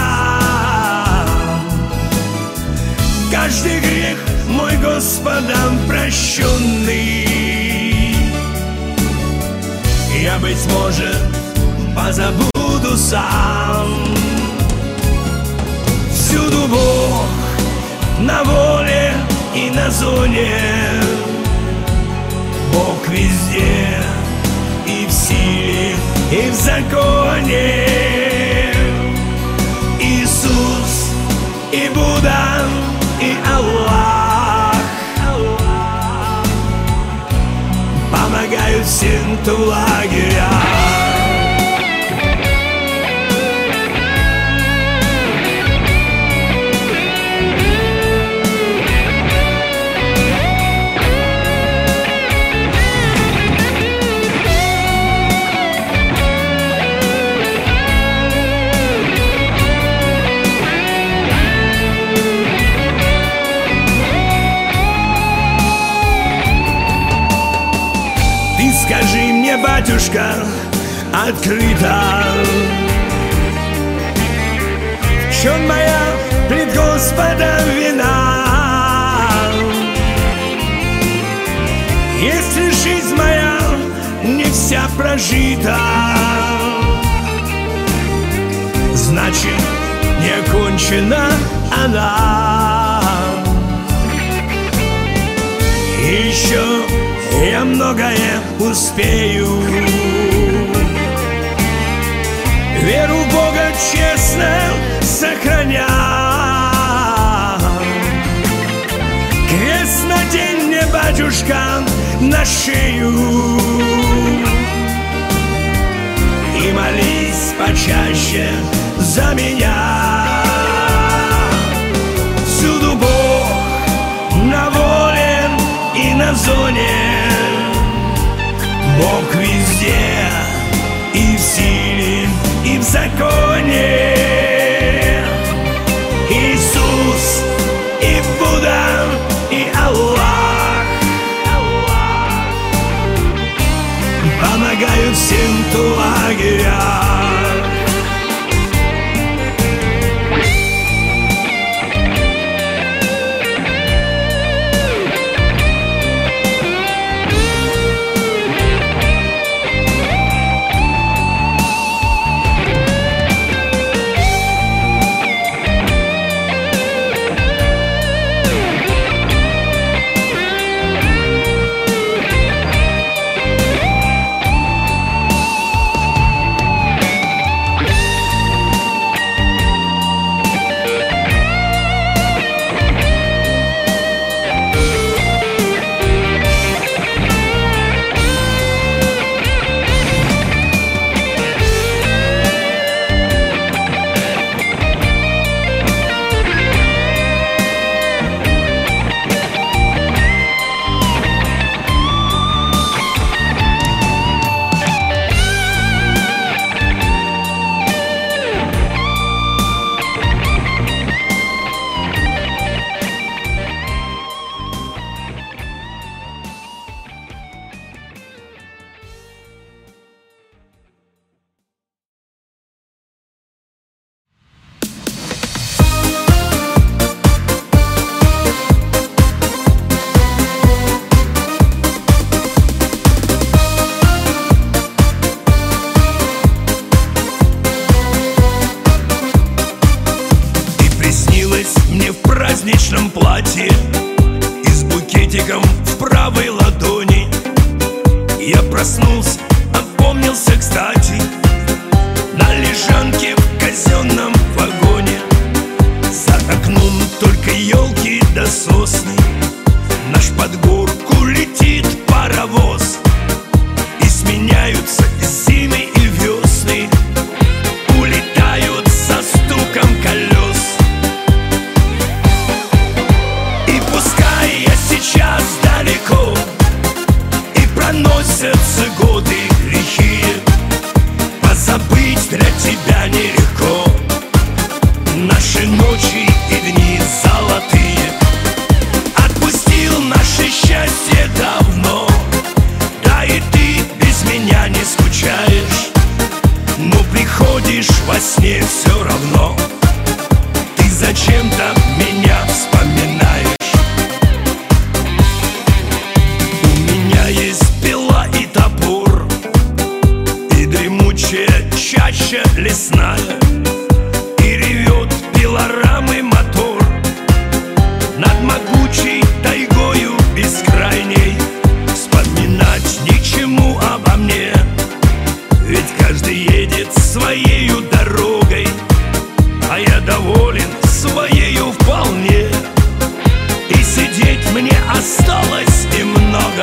Speaker 1: Каждый грех мой Господом прощенный, я, быть может, позабуду сам. Всюду Бог, на воле и на зоне. Бог везде, и в силе, и в законе. Иисус, и Будда, и Аллах помогают всем в лагерях. Скажи мне, батюшка, открыто, в чем моя пред Господом вина? Если жизнь моя не вся прожита, значит, не окончена она. Еще я многое успею, веру в Бога честно сохраня. Крест надень мне, батюшка, на шею и молись почаще за меня. Всюду Бог, на воле и на зоне. Бог везде, и в силе, и в законе. Иисус, и Будда, и Аллах помогают всем в лагерях. платье и с букетиком в правой ладони. Я проснулся, опомнился кстати, на лежанке в казенном вагоне. За окном только елки да сосны, наш под горку летит паровоз. И сменяются зимы и весны, улетают со стуком колес. И пускай я сейчас далеко, и проносятся годы лихие, позабыть для тебя нелегко наши ночи и дни золотые. Отпустил наше счастье давно, да и ты без меня не скучаешь, но приходишь во сне все равно. Ты зачем-то меня вспоминаешь. У меня есть пила и топор, и дремучая чаща лесная, и ревет пилорамы мотор над могучей тайгою бескрайней. Вспоминать ни к чему обо мне, ведь каждый едет своею дорогой, а я доволен своею вполне. И сидеть мне осталось немного.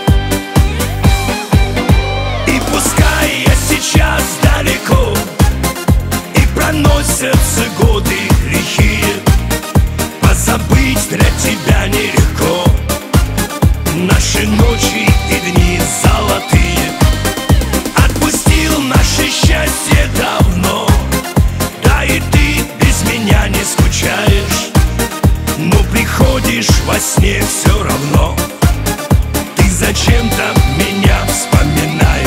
Speaker 1: И пускай я сейчас далеко, и проносятся годы лихие, позабыть для тебя нелегко наши ночи и дни золотые. Отпустил наше счастье давно, да и ты без меня не скучаешь, но приходишь во сне все равно. Ты зачем-то меня вспоминаешь.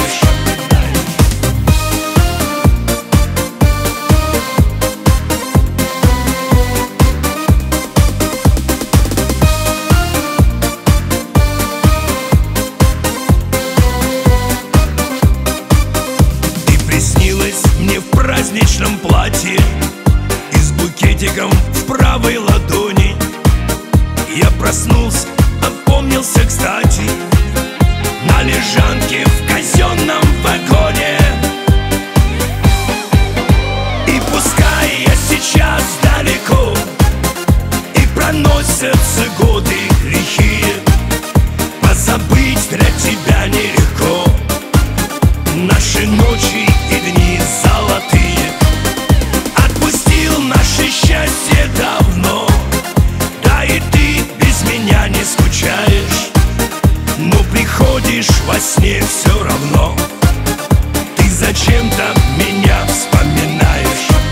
Speaker 1: Мне в праздничном платье и с букетиком в правой ладони. Я проснулся, опомнился кстати, на лежанке в казенном вагоне. И пускай я сейчас далеко, и проносятся годы лихие, позабыть для тебя нелегко наши ночи и дни золотые. Отпустил наше счастье давно, да и ты без меня не скучаешь, но приходишь во сне все равно. Ты зачем-то меня вспоминаешь.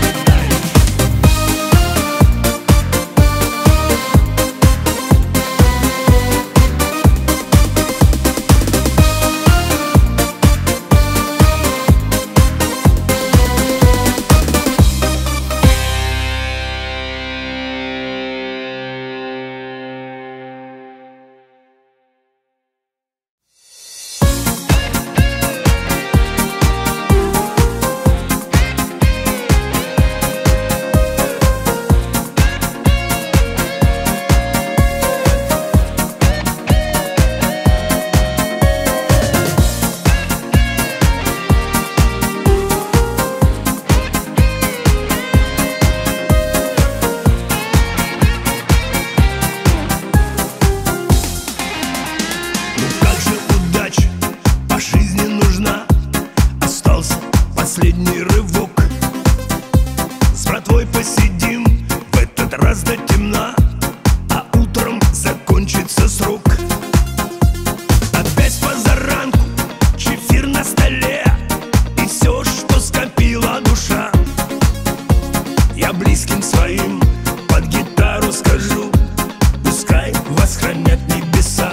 Speaker 1: Последний рывок. С братвой посидим в этот раз до темна, а утром закончится срок. Опять позаранку, чефир на столе, и все, что скопила душа, я близким своим под гитару скажу: пускай вас хранят небеса.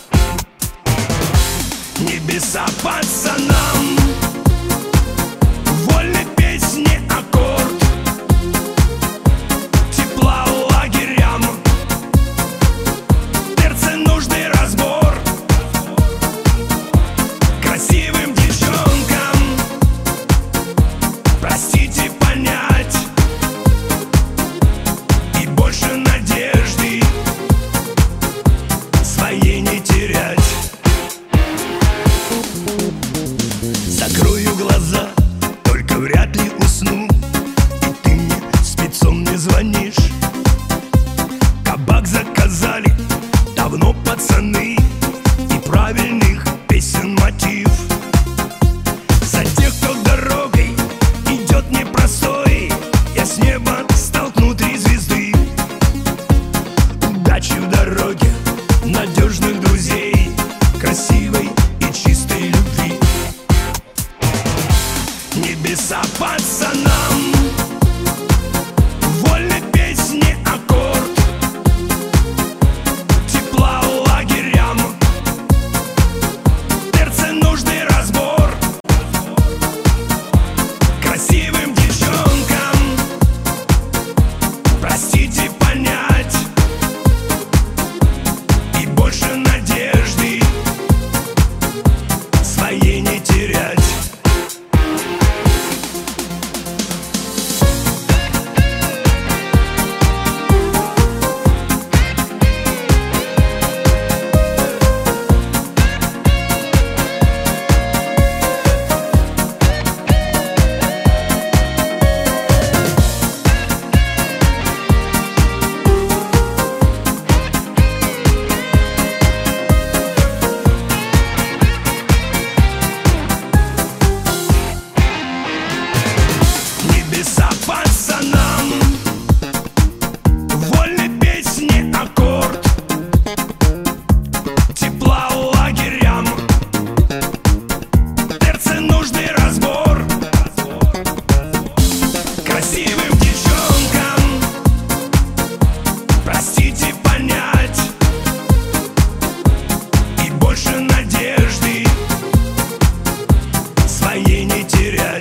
Speaker 1: Небеса пацанам, вольной песни аккорд, тепла лагерям, я вряд ли усну. И ты мне спецом не звонишь. Кабак заказали давно пацаны, и правильных песен мотив. За тех, кто дорогой идет непростой, я с неба столкну три звезды. Удачи в дороге, надежных друзей, красивой и чистой любви. Небеса пацанам, вольной песни аккорд, тепла лагерям, сердце нужный разбор. Красивым девчонкам простите понять, и больше надежды своей не терять. Небеса пацанам, вольной песни аккорд, тепла лагерям, сердце нужный разбор. Красивым девчонкам простите понять, и больше надежды своей не терять.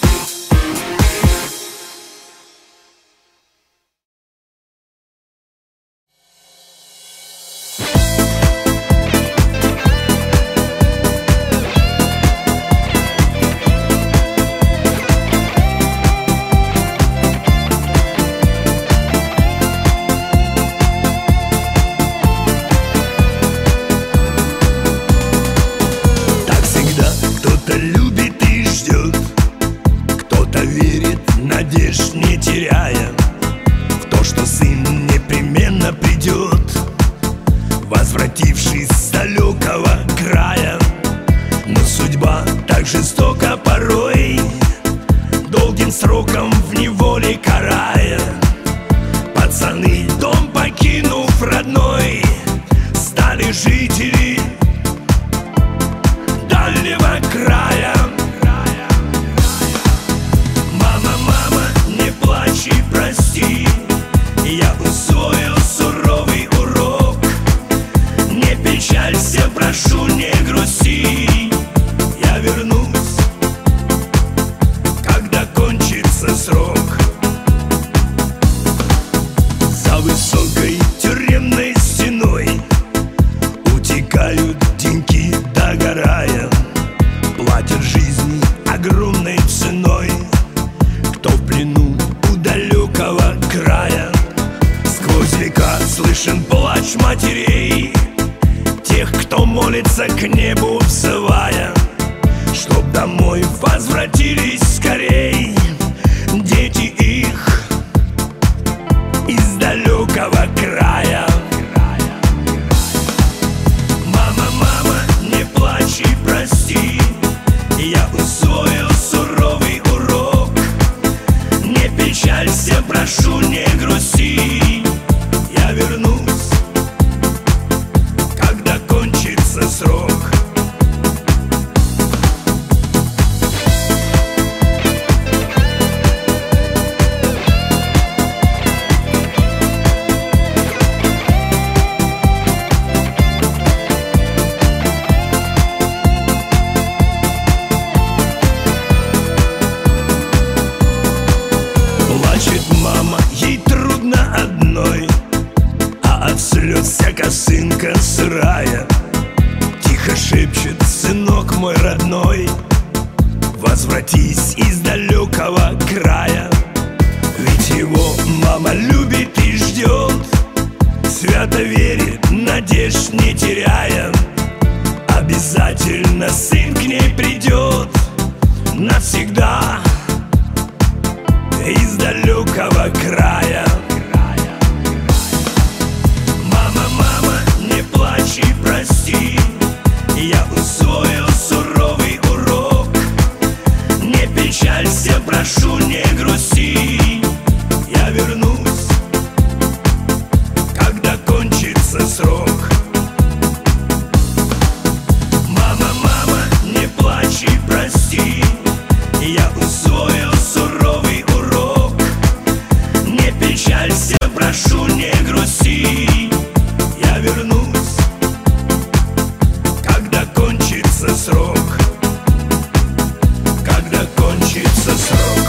Speaker 1: Так всегда кто-то любит и ждет, кто-то верит, надежд не теряя в то, что сын непременно придет, возвратившись с далекого края. Но судьба так жестока порой, долгим сроком в неволе карая. Пацаны, дом покинув родной, стали жители дальнего края. Мама, мама, не плачь и прости, я усвоил суровый урок. Не печалься, прошу, не грусти, я вернусь, когда кончится срок. За высокой тюремной стеной утекают деньки, догорая, платят жизни огромной ценой. Кто в плену у далекого края, сквозь века слышен плач матерей, тех, кто молится к небу взывая, чтоб домой возвратились скорей дети их из далекого края. Мама, мама, не плачь и прости, я усвоил суровый урок. Не печалься, прошу, не грусти, я вернусь, когда кончится срок. Плачет мама, ей трудно одной, а от слез вся косынка сырая. Тихо шепчет: сынок мой родной, возвратись из далекого края. Ведь его мама любит и ждет, свято верит, надежд не теряя. Обязательно сын к ней придет навсегда прошу, не грусти. Я вернусь, когда кончится срок. Мама, мама, не плачь и прости, я усвоил суровый урок. Не печалься, прошу, не грусти. Я вернусь, когда кончится срок. Когда кончится срок.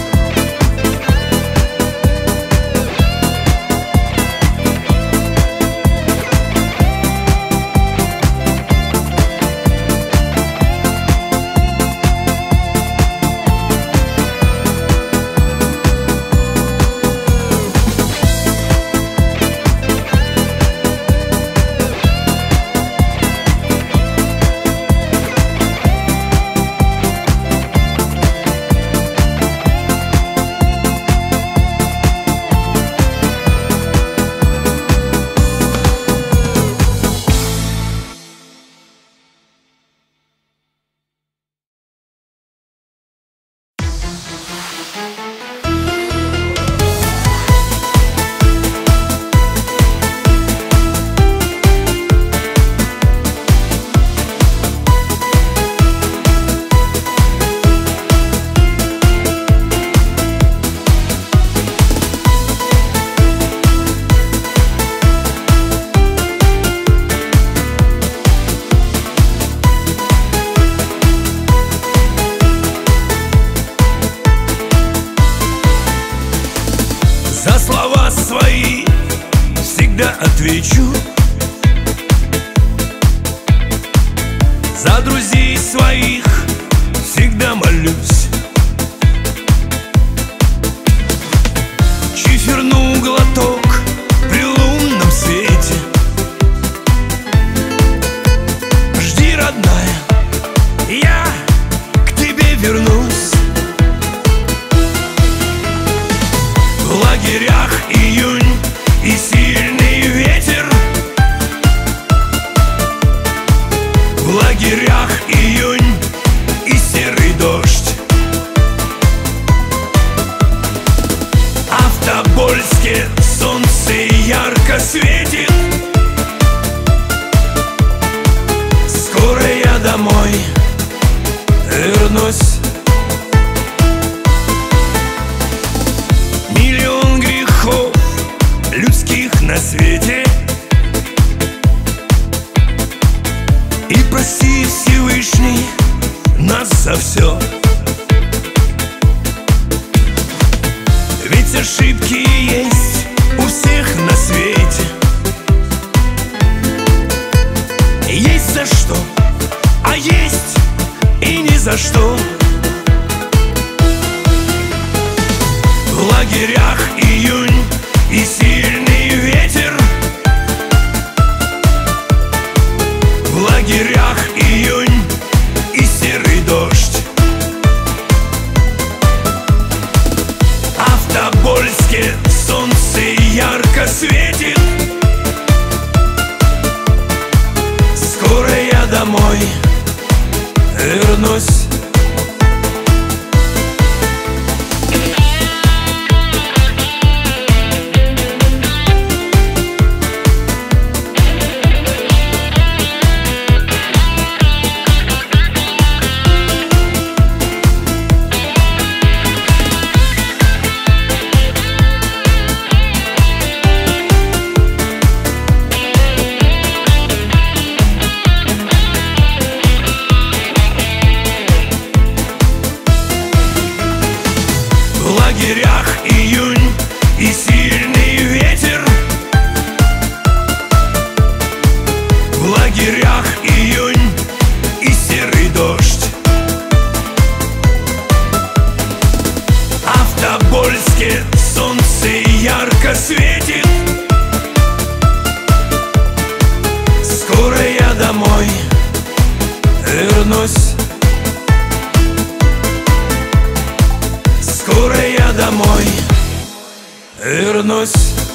Speaker 1: За слова свои всегда отвечу, за друзей своих всегда молюсь. Чиферну глоток при лунном свете. Жди, родная, я к тебе вернусь. В лагерях июнь и сильный ветер. В лагерях июнь и серый дождь. А в Тобольске солнце ярко светит. Скоро я домой вернусь. Миллион грехов людских на свете, и прости, Всевышний, нас за все. Ведь ошибки есть у всех на свете. Есть за что, а есть и ни за что. В лагерях июнь и сильный ветер. В лагерях июнь и серый дождь. А в Тобольске солнце ярко светит. Скоро я домой вернусь. В лагерях июнь и сильный ветер. В лагерях июнь и серый дождь. А в Тобольске солнце ярко светит. Скоро я домой вернусь. Скоро я домой вернусь.